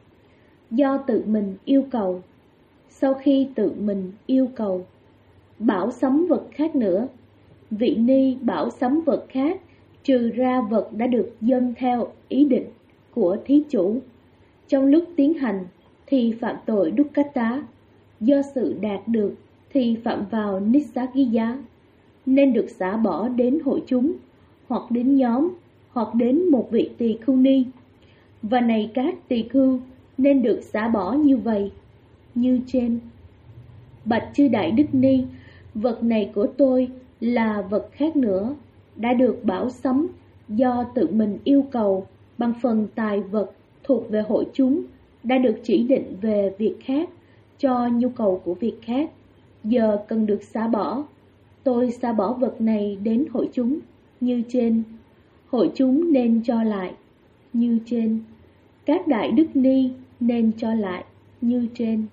Do tự mình yêu cầu, sau khi tự mình yêu cầu, bảo sắm vật khác nữa, vị ni bảo sắm vật khác trừ ra vật đã được dâng theo ý định của thí chủ. Trong lúc tiến hành thì phạm tội dukkata, do sự đạt được thì phạm vào nissaggiya, nên được xả bỏ đến hội chúng, hoặc đến nhóm, hoặc đến một vị tỳ khưu ni. Và này các tỳ khưu, nên được xả bỏ như vậy, như trên. Bạch chư Đại Đức Ni, vật này của tôi là vật khác nữa, đã được bảo sắm do tự mình yêu cầu bằng phần tài vật thuộc về hội chúng, đã được chỉ định về việc khác, cho nhu cầu của việc khác, giờ cần được xả bỏ. Tôi xả bỏ vật này đến hội chúng, như trên. Hội chúng nên cho lại, như trên. Các Đại Đức Ni nên cho lại, như trên.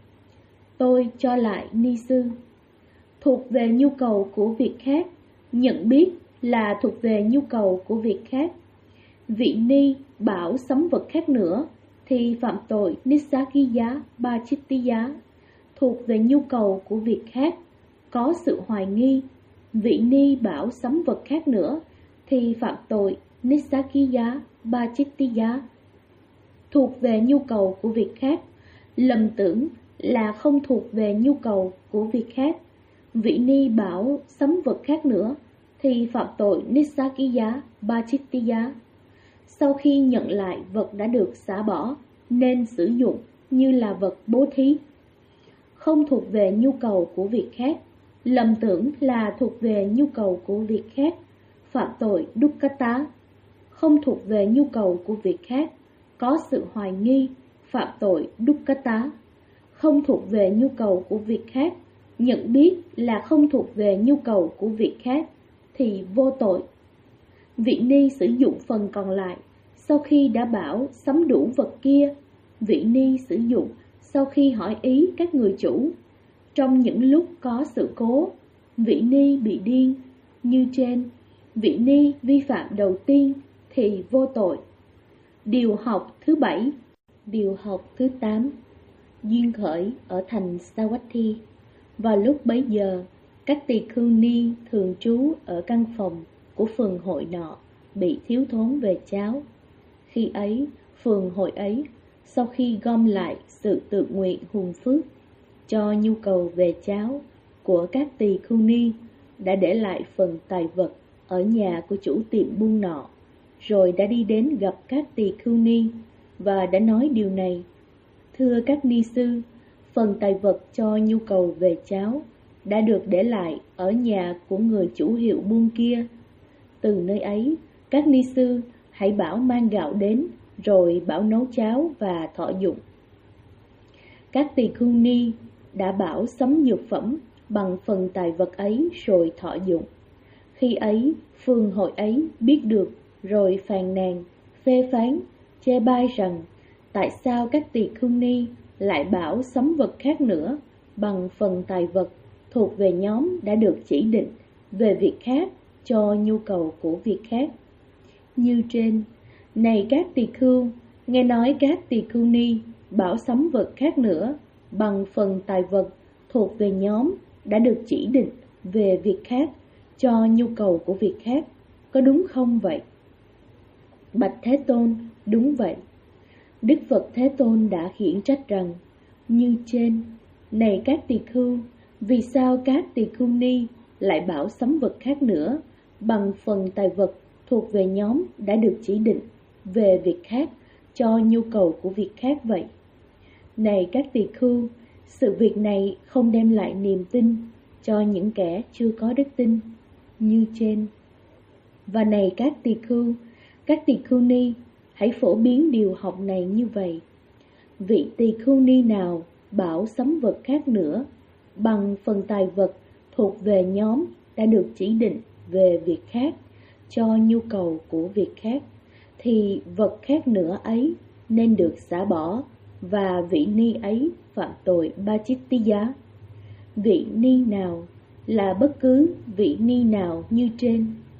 Tôi cho lại ni sư. Thuộc về nhu cầu của việc khác, nhận biết là thuộc về nhu cầu của việc khác. Vị ni bảo sắm vật khác nữa thì phạm tội nissaggiya bachittiya, thuộc về nhu cầu của việc khác, có sự hoài nghi. Vị ni bảo sắm vật khác nữa thì phạm tội nissaggiya bachittiya, thuộc về nhu cầu của việc khác, lầm tưởng là không thuộc về nhu cầu của việc khác. Vị ni bảo sắm vật khác nữa thì phạm tội nissaggiya bachittiya. Sau khi nhận lại vật đã được xả bỏ, nên sử dụng như là vật bố thí. Không thuộc về nhu cầu của việc khác, lầm tưởng là thuộc về nhu cầu của việc khác, phạm tội dukkata. Không thuộc về nhu cầu của việc khác, có sự hoài nghi, phạm tội dukkata. Không thuộc về nhu cầu của việc khác, nhận biết là không thuộc về nhu cầu của việc khác, thì vô tội. Vị ni sử dụng phần còn lại, sau khi đã bảo sắm đủ vật kia, vị ni sử dụng sau khi hỏi ý các người chủ. Trong những lúc có sự cố, vị ni bị điên, như trên. Vị ni vi phạm đầu tiên thì vô tội. Điều học thứ 7. Điều học thứ 8. Duyên khởi ở thành Savatthi. Vào lúc bấy giờ, các tỳ khưu ni thường trú ở căn phòng của phường hội nọ bị thiếu thốn về cháo. Khi ấy, phường hội ấy, sau khi gom lại sự tự nguyện hùng phước cho nhu cầu về cháo của các tỳ khưu ni, đã để lại phần tài vật ở nhà của chủ tiệm buôn nọ, rồi đã đi đến gặp các tỳ khưu ni và đã nói điều này: thưa các ni sư, phần tài vật cho nhu cầu về cháo đã được để lại ở nhà của người chủ hiệu buôn kia. Từ nơi ấy, các ni sư hãy bảo mang gạo đến, rồi bảo nấu cháo và thọ dụng. Các tỳ khưu ni đã bảo sắm dược phẩm bằng phần tài vật ấy rồi thọ dụng. Khi ấy, phường hội ấy biết được, rồi phàn nàn, phê phán, chê bai rằng tại sao các tỳ khưu ni lại bảo sắm vật khác nữa bằng phần tài vật thuộc về nhóm đã được chỉ định về việc khác cho nhu cầu của việc khác. Như trên. Này các tỳ khưu, nghe nói các tỳ khưu ni bảo sắm vật khác nữa bằng phần tài vật thuộc về nhóm đã được chỉ định về việc khác cho nhu cầu của việc khác, có đúng không vậy? Bạch Thế Tôn, đúng vậy. Đức Phật Thế Tôn đã khiển trách rằng, như trên. Này các tỳ khưu, vì sao các tỳ khưu ni lại bảo sắm vật khác nữa bằng phần tài vật thuộc về nhóm đã được chỉ định về việc khác cho nhu cầu của việc khác vậy? Này các tỳ khưu, sự việc này không đem lại niềm tin cho những kẻ chưa có đức tin, như trên. Và này các tỳ khưu ni, hãy phổ biến điều học này như vậy. Vị tỳ khưu ni nào bảo sắm vật khác nữa bằng phần tài vật thuộc về nhóm đã được chỉ định về việc khác cho nhu cầu của việc khác, thì vật khác nữa ấy nên được xả bỏ, và vị ni ấy phạm tội bachittiya. Vị ni nào là bất cứ vị ni nào như trên.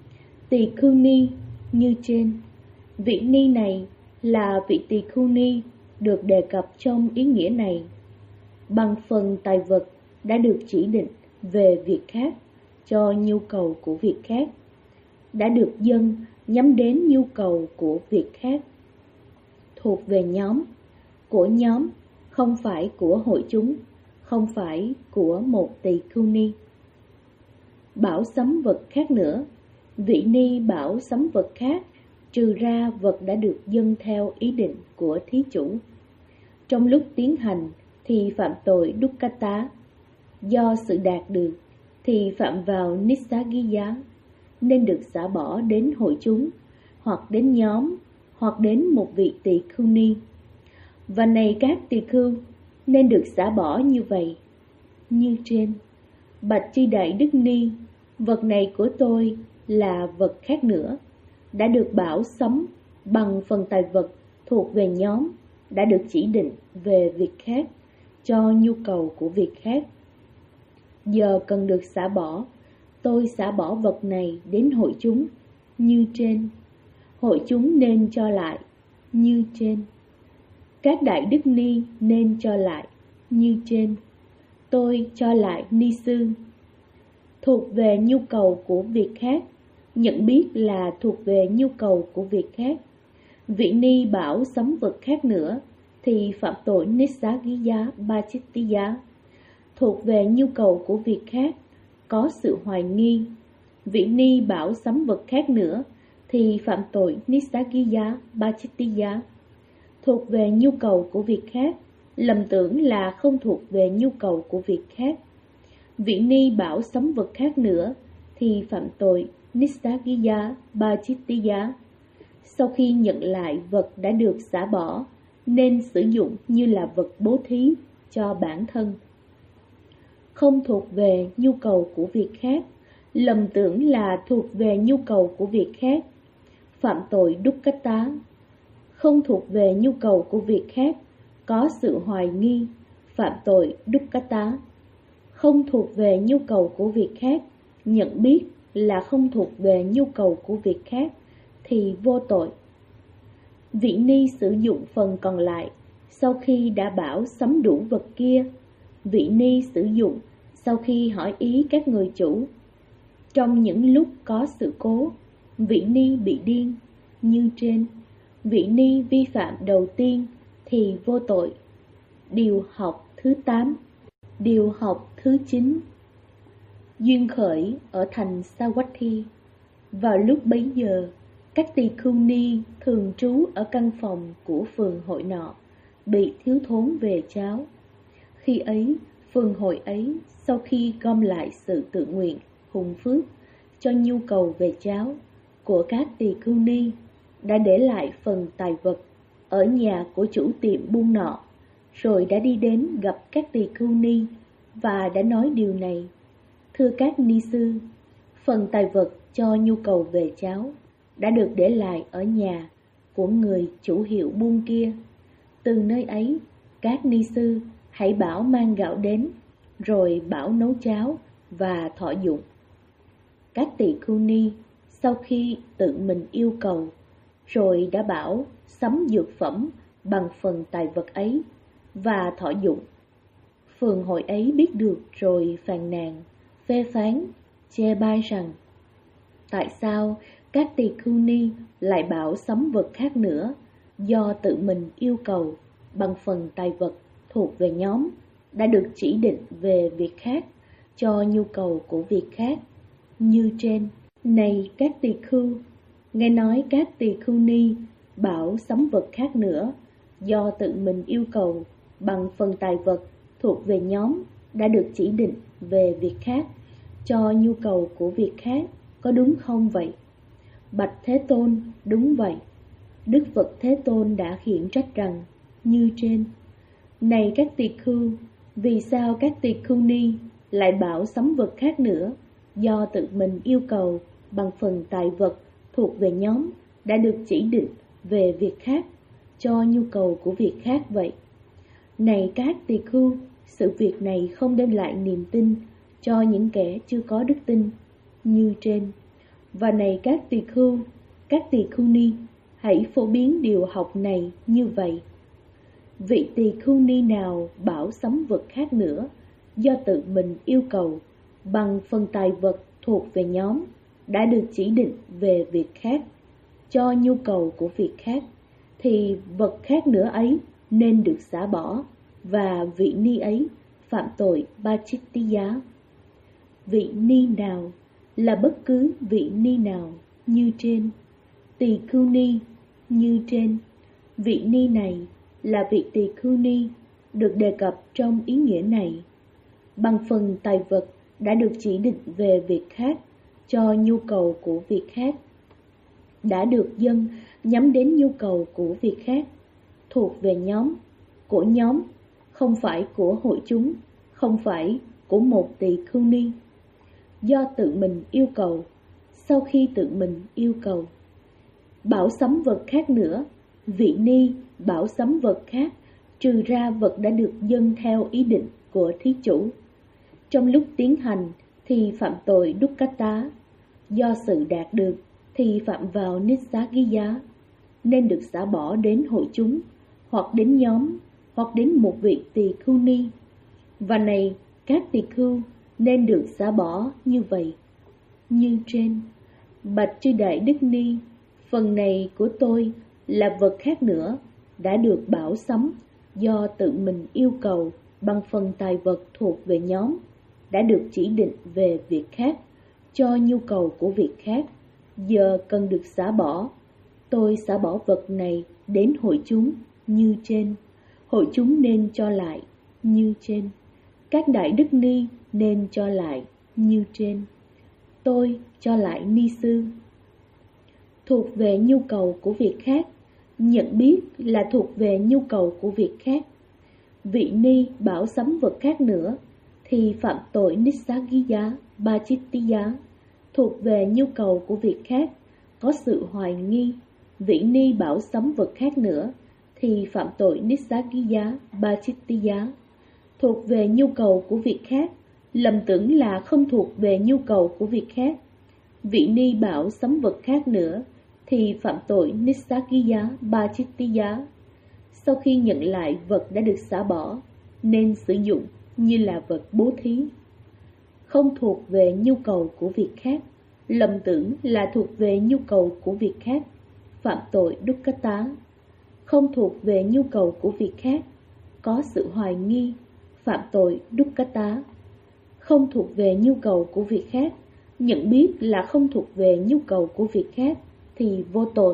Tỳ khưu ni như trên. Vị ni này là vị tỳ khưu ni được đề cập trong ý nghĩa này. Bằng phần tài vật đã được chỉ định về việc khác cho nhu cầu của việc khác, đã được dâng nhắm đến nhu cầu của việc khác. Thuộc về nhóm, của nhóm, không phải của hội chúng, không phải của một tỳ khưu ni. Bảo sắm vật khác nữa, vị ni bảo sắm vật khác trừ ra vật đã được dâng theo ý định của thí chủ. Trong lúc tiến hành thì phạm tội dukkata, do sự đạt được thì phạm vào nissaggiya, nên được xả bỏ đến hội chúng, hoặc đến nhóm, hoặc đến một vị tỳ khưu ni. Và này các tỳ khưu, nên được xả bỏ như vậy. Như trên, bạch chi đại đức ni, vật này của tôi là vật khác nữa, đã được bảo sắm bằng phần tài vật thuộc về nhóm, đã được chỉ định về việc khác cho nhu cầu của việc khác. Giờ cần được xả bỏ, tôi xả bỏ vật này đến hội chúng như trên. Hội chúng nên cho lại như trên. Các đại đức ni nên cho lại như trên. Tôi cho lại ni sư. Thuộc về nhu cầu của việc khác, nhận biết là thuộc về nhu cầu của việc khác. Vị ni bảo sắm vật khác nữa thì phạm tội nissaggiya bachittiya. Thuộc về nhu cầu của việc khác, có sự hoài nghi. Vị ni bảo sắm vật khác nữa thì phạm tội nissaggiya bachittiya. Thuộc về nhu cầu của việc khác, lầm tưởng là không thuộc về nhu cầu của việc khác. Vị ni bảo sắm vật khác nữa thì phạm tội nissaggiya bachittiya. Sau khi nhận lại vật đã được xả bỏ, nên sử dụng như là vật bố thí cho bản thân. Không thuộc về nhu cầu của việc khác, lầm tưởng là thuộc về nhu cầu của việc khác, phạm tội dukkata. Không thuộc về nhu cầu của việc khác, có sự hoài nghi, phạm tội dukkata. Không thuộc về nhu cầu của việc khác, nhận biết là không thuộc về nhu cầu của việc khác, thì vô tội. Vị ni sử dụng phần còn lại sau khi đã bảo sắm đủ vật kia. Vị ni sử dụng sau khi hỏi ý các người chủ. Trong những lúc có sự cố, vị ni bị điên như trên. Vị ni vi phạm đầu tiên thì vô tội. Điều học thứ 8. Điều học thứ 9. Duyên khởi ở thành Savatthi. Vào lúc bấy giờ, các tỳ khưu ni thường trú ở căn phòng của phường hội nọ bị thiếu thốn về cháo. Khi ấy, phường hội ấy sau khi gom lại sự tự nguyện, hùng phước cho nhu cầu về cháo của các tỳ khưu ni, đã để lại phần tài vật ở nhà của chủ tiệm buôn nọ, rồi đã đi đến gặp các tỳ khưu ni và đã nói điều này: thưa các ni sư, phần tài vật cho nhu cầu về cháo đã được để lại ở nhà của người chủ hiệu buôn kia. Từ nơi ấy, các ni sư hãy bảo mang gạo đến, rồi bảo nấu cháo và thọ dụng. Các tỳ khưu ni sau khi tự mình yêu cầu, rồi đã bảo sắm dược phẩm bằng phần tài vật ấy và thọ dụng. Phường hội ấy biết được rồi phàn nàn, phê phán, chê bai rằng: tại sao các tỳ khưu ni lại bảo sắm vật khác nữa, do tự mình yêu cầu bằng phần tài vật thuộc về nhóm, đã được chỉ định về việc khác cho nhu cầu của việc khác như trên. Này các tỳ khưu, nghe nói các tỳ khưu ni bảo sắm vật khác nữa, do tự mình yêu cầu bằng phần tài vật thuộc về nhóm, đã được chỉ định về việc khác cho nhu cầu của việc khác, có đúng không vậy? Bạch Thế Tôn, đúng vậy. Đức Phật Thế Tôn đã khiển trách rằng như trên: này các tỳ khưu, vì sao các tỳ khưu ni lại bảo sắm vật khác nữa, do tự mình yêu cầu bằng phần tài vật thuộc về nhóm, đã được chỉ định về việc khác cho nhu cầu của việc khác vậy? Này các tỳ khưu, sự việc này không đem lại niềm tin cho những kẻ chưa có đức tin như trên. Và này các tỳ khưu ni, hãy phổ biến điều học này như vậy. Vị tỳ khưu ni nào bảo sắm vật khác nữa do tự mình yêu cầu bằng phần tài vật thuộc về nhóm đã được chỉ định về việc khác cho nhu cầu của việc khác, thì vật khác nữa ấy nên được xả bỏ, và vị ni ấy phạm tội Pācittiya. Vị ni nào là bất cứ vị ni nào như trên. Tỳ khưu ni như trên. Vị ni này là vị tỳ khưu ni được đề cập trong ý nghĩa này. Bằng phần tài vật đã được chỉ định về việc khác cho nhu cầu của việc khác, đã được dâng nhắm đến nhu cầu của việc khác, thuộc về nhóm, của nhóm, không phải của hội chúng, không phải của một tỳ khưu ni. Do tự mình yêu cầu, sau khi tự mình yêu cầu. Bảo sắm vật khác nữa, vị ni bảo sắm vật khác trừ ra vật đã được dâng theo ý định của thí chủ. Trong lúc tiến hành thì phạm tội Dukkata, do sự đạt được thì phạm vào Nissaggiya, nên được xả bỏ đến hội chúng, hoặc đến nhóm, hoặc đến một vị tỳ khưu ni. Và này, các tỳ khưu nên được xả bỏ như vậy. Như trên, bạch chư Đại Đức Ni, phần này của tôi là vật khác nữa đã được bảo sắm do tự mình yêu cầu bằng phần tài vật thuộc về nhóm đã được chỉ định về việc khác cho nhu cầu của việc khác, giờ cần được xả bỏ. Tôi xả bỏ vật này đến hội chúng như trên. Hội chúng nên cho lại như trên. Các Đại Đức Ni nên cho lại như trên. Tôi cho lại ni sư. Thuộc về nhu cầu của việc khác, nhận biết là thuộc về nhu cầu của việc khác. Vị ni bảo sắm vật khác nữa thì phạm tội Nissaggiya Pācittiya, thuộc về nhu cầu của việc khác, có sự hoài nghi. Vị ni bảo sắm vật khác nữa thì phạm tội Nissaggiya Pācittiya, thuộc về nhu cầu của việc khác, lầm tưởng là không thuộc về nhu cầu của việc khác. Vị ni bảo sắm vật khác nữa thì phạm tội Nissaggiya Pācittiya. Sau khi nhận lại vật đã được xả bỏ, nên sử dụng như là vật bố thí. Không thuộc về nhu cầu của việc khác, lầm tưởng là thuộc về nhu cầu của việc khác, phạm tội Dukkata. Không thuộc về nhu cầu của việc khác, có sự hoài nghi, phạm tội Dukkata. Không thuộc về nhu cầu của việc khác, nhận biết là không thuộc về nhu cầu của việc khác thì vô tội.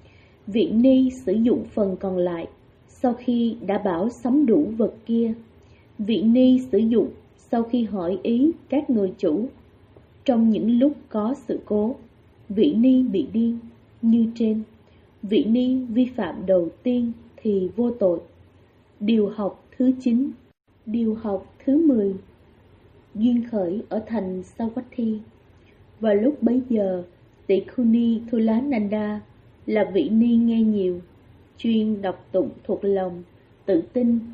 Vị ni sử dụng phần còn lại sau khi đã bảo sắm đủ vật kia. Vị ni sử dụng sau khi hỏi ý các người chủ. Trong những lúc có sự cố, vị ni bị điên như trên. Vị ni vi phạm đầu tiên thì vô tội. Điều học thứ 9. Điều học thứ 10. Duyên khởi ở thành Savatthi. Vào lúc bấy giờ, tỷ khưu ni Thulananda là vị ni nghe nhiều, chuyên đọc tụng thuộc lòng, tự tin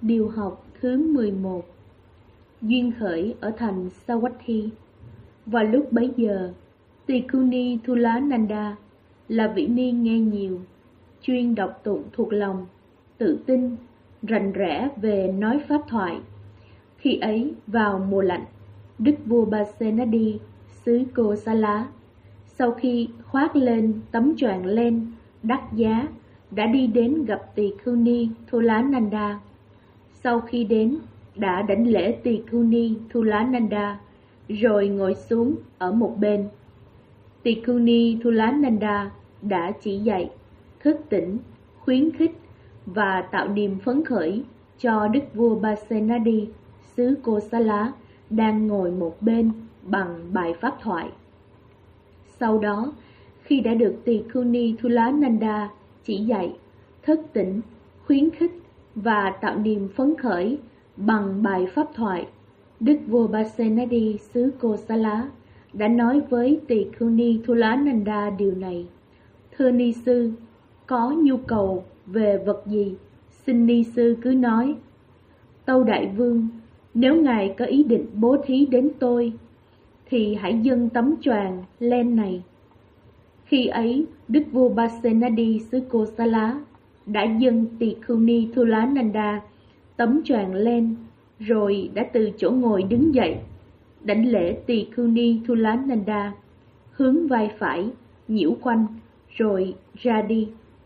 Điều học thứ 11. Duyên khởi ở thành Savatthi. Vào lúc bấy giờ, Tikuni Thulananda là vị ni nghe nhiều, chuyên đọc tụng thuộc lòng, tự tin, rành rẽ về nói pháp thoại. Khi ấy vào mùa lạnh, Đức vua Pasenadi xứ Kosala, sau khi khoác lên tấm choàng len đắt giá, đã đi đến gặp Tikuni Thulananda. Sau khi đến, đã đảnh lễ Tikuni Thulananda, rồi ngồi xuống ở một bên. Tikuni Thulananda đã chỉ dạy, thức tỉnh, khuyến khích và tạo niềm phấn khởi cho Đức vua Pasenadi xứ Kosala đang ngồi một bên bằng bài pháp thoại. Sau đó, khi đã được Tikuni Thulananda chỉ dạy, thức tỉnh, khuyến khích và tạo niềm phấn khởi bằng bài pháp thoại, Đức vua Pasenadi xứ Kosala đã nói với Tikuni Thulananda điều này: Thưa ni sư, có nhu cầu về vật gì, xin ni sư cứ nói. Tâu đại vương, nếu ngài có ý định bố thí đến tôi, thì hãy dâng tấm choàng len này. Khi ấy, Đức vua Pasenadi xứ Kosala đã dâng Tikuni Thulananda tấm choàng len, rồi đã từ chỗ ngồi đứng dậy, đảnh lễ Tikuni Thulananda, hướng vai phải, nhiễu quanh, rồi ra đi.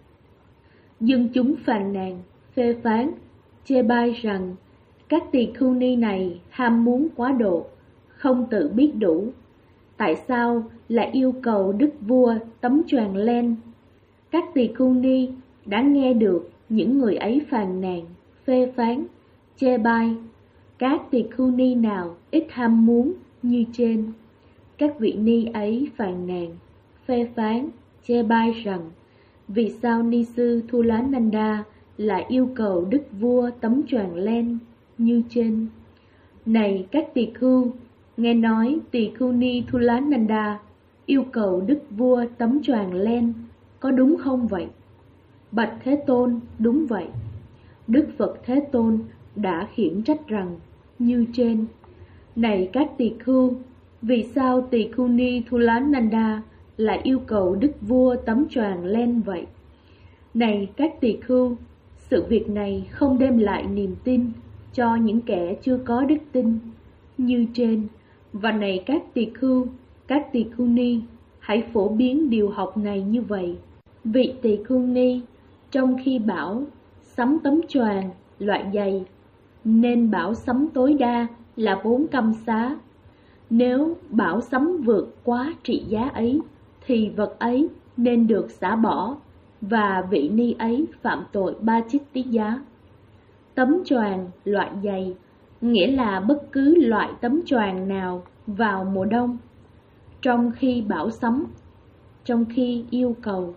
Dân chúng phàn nàn, phê phán, chê bai rằng các Tikuni này ham muốn quá độ, không tự biết đủ. Tại sao lại yêu cầu đức vua tấm choàng len? Các Tikuni đã nghe được những người ấy phàn nàn, phê phán, chê bai. Các Tikuni nào ít ham muốn như trên? Các vị ni ấy phàn nàn, phê phán, chê bai rằng vì sao ni sư Thulananda lại yêu cầu đức vua tấm choàng len như trên? Này các tỳ khưu, nghe nói Tikuni Thulananda yêu cầu đức vua tấm choàng len, có đúng không vậy? Bạch Thế Tôn, đúng vậy. Đức Phật Thế Tôn đã khiển trách rằng như trên. Này các tỳ khưu, vì sao Tikuni Thulananda lại yêu cầu đức vua tấm choàng len vậy? Này các tỳ khưu, sự việc này không đem lại niềm tin cho những kẻ chưa có đức tin như trên. Và này các tỳ khưu, các tỳ khưu ni, hãy phổ biến điều học này như vậy. Vị tỳ khưu ni, trong khi bảo sắm tấm choàng loại dày, nên bảo sắm tối đa là 4 căm xá. Nếu bảo sắm vượt quá trị giá ấy, thì vật ấy nên được xả bỏ, và vị ni ấy phạm tội ba chích tí giá. Tấm choàng loại dày nghĩa là bất cứ loại tấm choàng nào vào mùa đông. Trong khi bảo sắm, trong khi yêu cầu,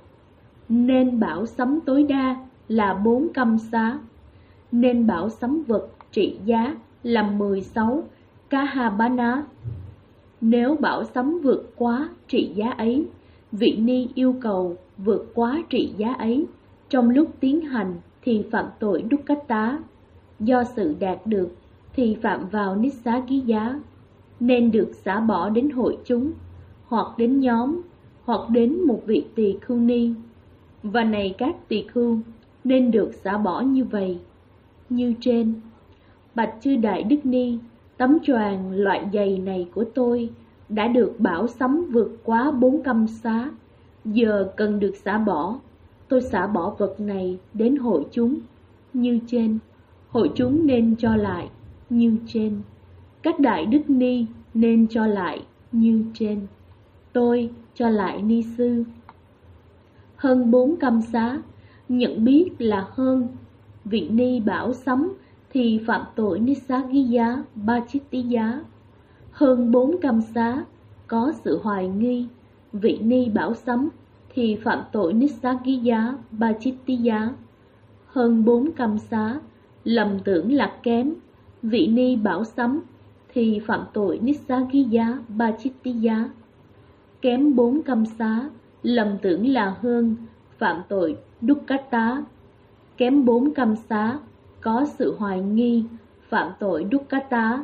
nên bảo sắm tối đa là 4 căm xá. Nên bảo sắm vật trị giá là 16 kahabana. Nếu bảo sắm vượt quá trị giá ấy, vị ni yêu cầu vượt quá trị giá ấy trong lúc tiến hành thì phạm tội dukkata. Do sự đạt được thì phạm vào nissaggiya, nên được xả bỏ đến hội chúng, hoặc đến nhóm, hoặc đến một vị tỳ khưu ni. Và này các tỳ khưu, nên được xả bỏ như vậy, như trên. Bạch chư Đại Đức Ni, tấm choàng loại dày này của tôi đã được bảo sắm vượt quá 4 căm xá, giờ cần được xả bỏ. Tôi xả bỏ vật này đến hội chúng, như trên. Hội chúng nên cho lại, như trên. Các Đại Đức Ni nên cho lại, như trên. Tôi cho lại ni sư. Hơn 4 căm xá, nhận biết là hơn. Vị ni bảo sắm thì phạm tội nissaggiya bachittiya. Hơn 4 căm xá, có sự hoài nghi. Vị ni bảo sắm thì phạm tội nissaggiya bachittiya. Hơn 4 căm xá, lầm tưởng là kém. Vị ni bảo sắm thì phạm tội nissaggiya bachittiya. Kém 4 căm xá, lầm tưởng là hơn, phạm tội dukkata. Kém 4 căm xá, có sự hoài nghi, phạm tội dukkata,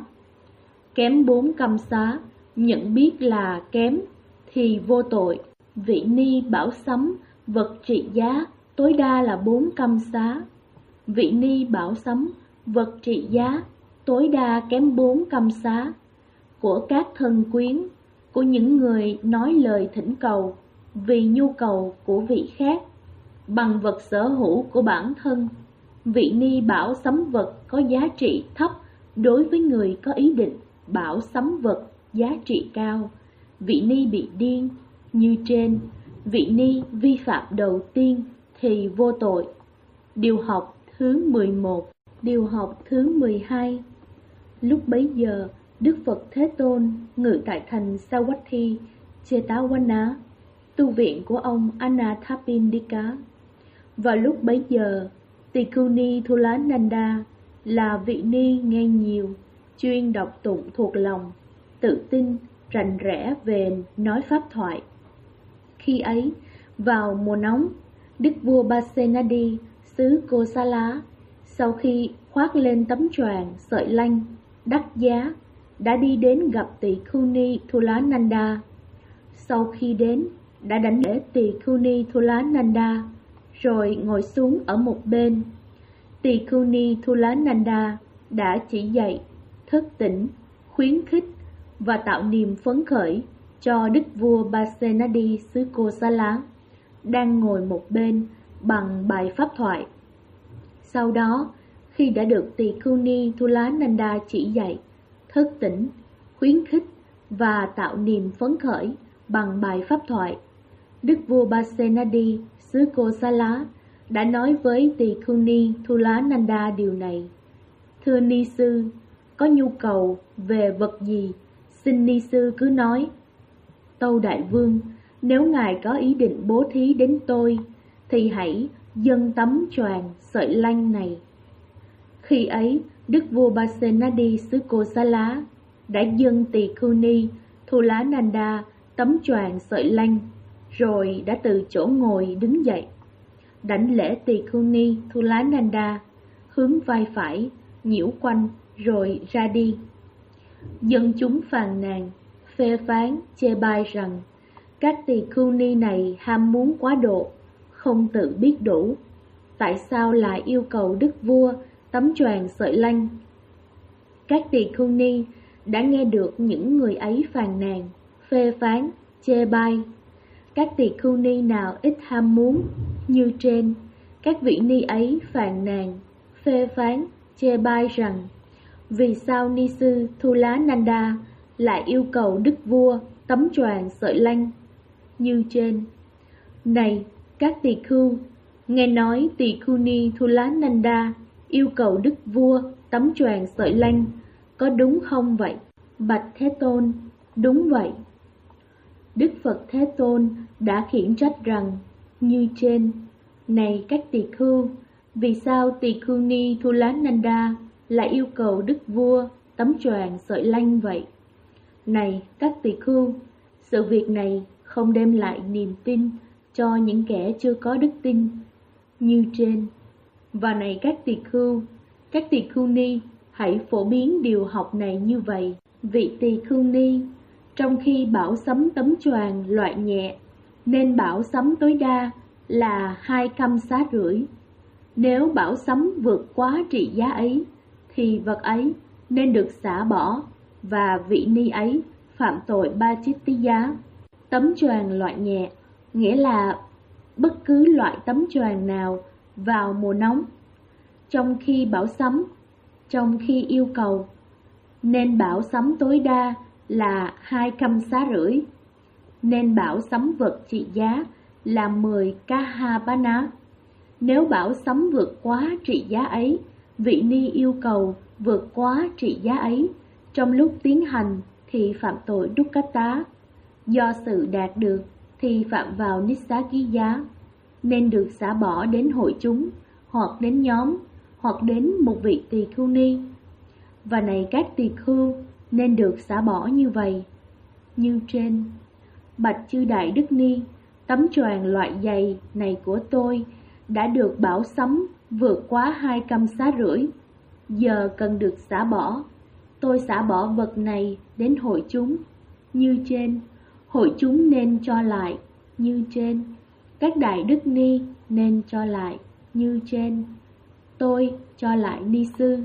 kém 4 cam xá, nhận biết là kém thì vô tội. Vị ni bảo sắm vật trị giá tối đa là 4 cam xá. Vị ni bảo sắm vật trị giá tối đa kém 4 cam xá của các thân quyến, của những người nói lời thỉnh cầu vì nhu cầu của vị khác bằng vật sở hữu của bản thân. Vị ni bảo sắm vật có giá trị thấp đối với người có ý định bảo sắm vật giá trị cao. Vị ni bị điên như trên. Vị ni vi phạm đầu tiên thì vô tội. Điều học thứ 11. Điều học thứ 12. Lúc bấy giờ, Đức Phật Thế Tôn ngự tại thành Savatthi, Jetavana, tu viện của ông Anathapindika. Và lúc bấy giờ, Tỳ Khưu Ni Thulananda là vị ni nghe nhiều, chuyên đọc tụng thuộc lòng, tự tin, rành rẽ về nói pháp thoại. Khi ấy, vào mùa nóng, Đức vua Pasenadi xứ Kosala, sau khi khoác lên tấm choàng sợi lanh đắt giá, đã đi đến gặp Tỳ Khưu Ni Thulananda. Sau khi đến, đã đảnh lễ Tỳ Khưu Ni Thulananda, rồi ngồi xuống ở một bên. Tỳ Khưu Ni Thulananda đã chỉ dạy, thức tỉnh, khuyến khích và tạo niềm phấn khởi cho Đức vua Pasenadi xứ Kosala, đang ngồi một bên bằng bài pháp thoại. Sau đó, khi đã được Tỳ Khưu Ni Thulananda chỉ dạy, thức tỉnh, khuyến khích và tạo niềm phấn khởi bằng bài pháp thoại, Đức vua Pasenadi xứ Kosala đã nói với Tỳ Khưu Ni Thulananda điều này: Thưa ni sư, có nhu cầu về vật gì, xin ni sư cứ nói. Tâu đại vương, nếu ngài có ý định bố thí đến tôi, thì hãy dâng tấm choàng sợi lanh này. Khi ấy, Đức vua Pasenadi xứ Kosala đã dâng Tỳ Khưu Ni Thulananda tấm choàng sợi lanh, rồi đã từ chỗ ngồi đứng dậy, đảnh lễ Tỳ Khưu Ni Thulananda, hướng vai phải, nhiễu quanh, rồi ra đi. Dân chúng phàn nàn, phê phán, chê bai rằng các tỳ khưu ni này ham muốn quá độ, không tự biết đủ. Tại sao lại yêu cầu đức vua tấm choàng sợi lanh? Các tỳ khưu ni đã nghe được những người ấy phàn nàn, phê phán, chê bai. Các tỳ khưu ni nào ít ham muốn như trên, các vị ni ấy phàn nàn, phê phán, chê bai rằng vì sao ni sư Thulananda lại yêu cầu đức vua tấm choàng sợi lanh như trên. Này các tỳ khưu, nghe nói tỳ khưu ni Thulananda yêu cầu đức vua tấm choàng sợi lanh, có đúng không vậy? Bạch Thế Tôn, đúng vậy. Đức Phật Thế Tôn đã khiển trách rằng như trên. Này các tỳ khưu, vì sao tỳ khưu ni Thulananda lại yêu cầu đức vua tấm choàng sợi lanh vậy? Này các tỳ khưu, sự việc này không đem lại niềm tin cho những kẻ chưa có đức tin như trên. Và này các tỳ khưu ni hãy phổ biến điều học này như vậy. Vị tỳ khưu ni, trong khi bảo sắm tấm choàng loại nhẹ, nên bảo sắm tối đa là 2 căm xá rưỡi. Nếu bảo sắm vượt quá trị giá ấy, thì vật ấy nên được xả bỏ, và vị ni ấy phạm tội ba chít tí giá. Tấm choàng loại nhẹ nghĩa là bất cứ loại tấm choàng nào vào mùa nóng, trong khi bảo sắm, trong khi yêu cầu, nên bảo sắm tối đa là 2 căm xá rưỡi. Nên bảo sắm vật trị giá là 10 kahabana. Nếu bảo sắm vượt quá trị giá ấy, vị ni yêu cầu vượt quá trị giá ấy trong lúc tiến hành thì phạm tội dukkata. Do sự đạt được thì phạm vào nissaggiya, nên được xả bỏ đến hội chúng, hoặc đến nhóm, hoặc đến một vị tỳ khưu ni. Và này các tỳ khưu, nên được xả bỏ như vậy. Như trên. Bạch chư Đại Đức Ni, tấm choàng loại dày này của tôi đã được bảo sắm vượt quá 2 căm xá rưỡi, giờ cần được xả bỏ. Tôi xả bỏ vật này đến hội chúng, như trên. Hội chúng nên cho lại, như trên. Các đại đức ni nên cho lại, như trên. Tôi cho lại ni sư.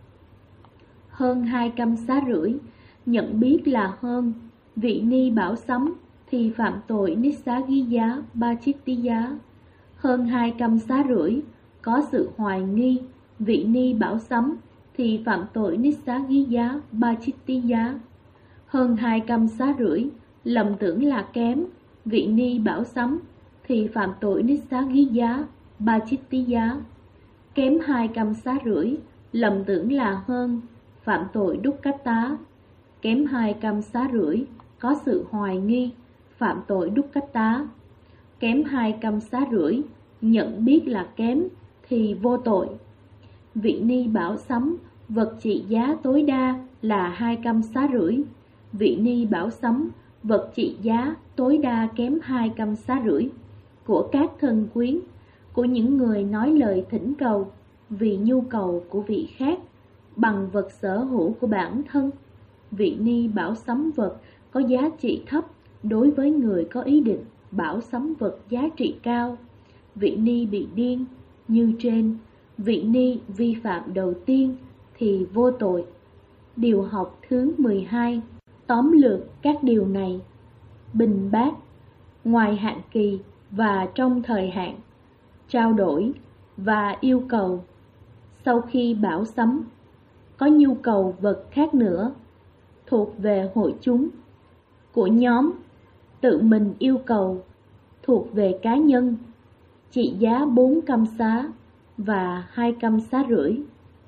Hơn 2 căm xá rưỡi, nhận biết là hơn. Vị ni bảo sấm thì phạm tội Nissaggiya Bachittiya. Hơn 2 căm xá rưỡi, có sự hoài nghi, vị ni bảo sấm thì phạm tội Nissaggiya Bachittiya. Hơn 2 căm xá rưỡi, lầm tưởng là kém, vị ni bảo sấm thì phạm tội Nissaggiya Bachittiya. Kém 2 căm xá rưỡi, lầm tưởng là hơn, phạm tội Dukkata. Kém 2 căm xá rưỡi, có sự hoài nghi, phạm tội Dukkata. Kém 2 căm xá rưỡi, nhận biết là kém thì vô tội. Vị ni bảo sấm, vật trị giá tối đa là 2 căm xá rưỡi. Vị ni bảo sấm, vật trị giá tối đa kém 2 căm xá rưỡi của các thân quyến, của những người nói lời thỉnh cầu vì nhu cầu của vị khác bằng vật sở hữu của bản thân. Vị ni bảo sấm vật có giá trị thấp đối với người có ý định bảo sấm vật giá trị cao. Vị ni bị điên, như trên. Vị ni vi phạm đầu tiên thì vô tội. Điều học thứ 12. Tóm lược các điều này. Bình bát, ngoài hạn kỳ và trong thời hạn, trao đổi và yêu cầu. Sau khi bảo sấm, có nhu cầu vật khác nữa, thuộc về hội chúng, của nhóm, tự mình yêu cầu, thuộc về cá nhân, trị giá 4 căm xá và 2 căm xá rưỡi.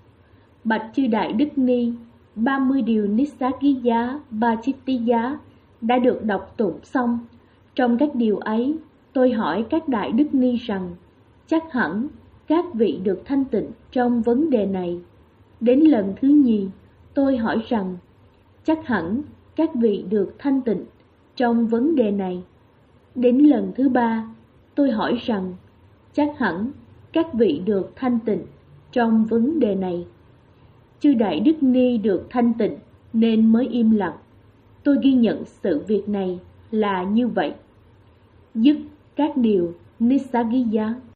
Bạch chư Đại Đức Ni, 30 điều Nissaggiya Bachittiya đã được đọc tụng xong. Trong các điều ấy, tôi hỏi các Đại Đức Ni rằng, chắc hẳn các vị được thanh tịnh trong vấn đề này. Đến lần thứ nhì, tôi hỏi rằng, chắc hẳn các vị được thanh tịnh trong vấn đề này. Đến lần thứ ba, tôi hỏi rằng, chắc hẳn các vị được thanh tịnh trong vấn đề này. Chư Đại Đức Ni được thanh tịnh nên mới im lặng. Tôi ghi nhận sự việc này là như vậy. Dứt các điều Nissaggiya.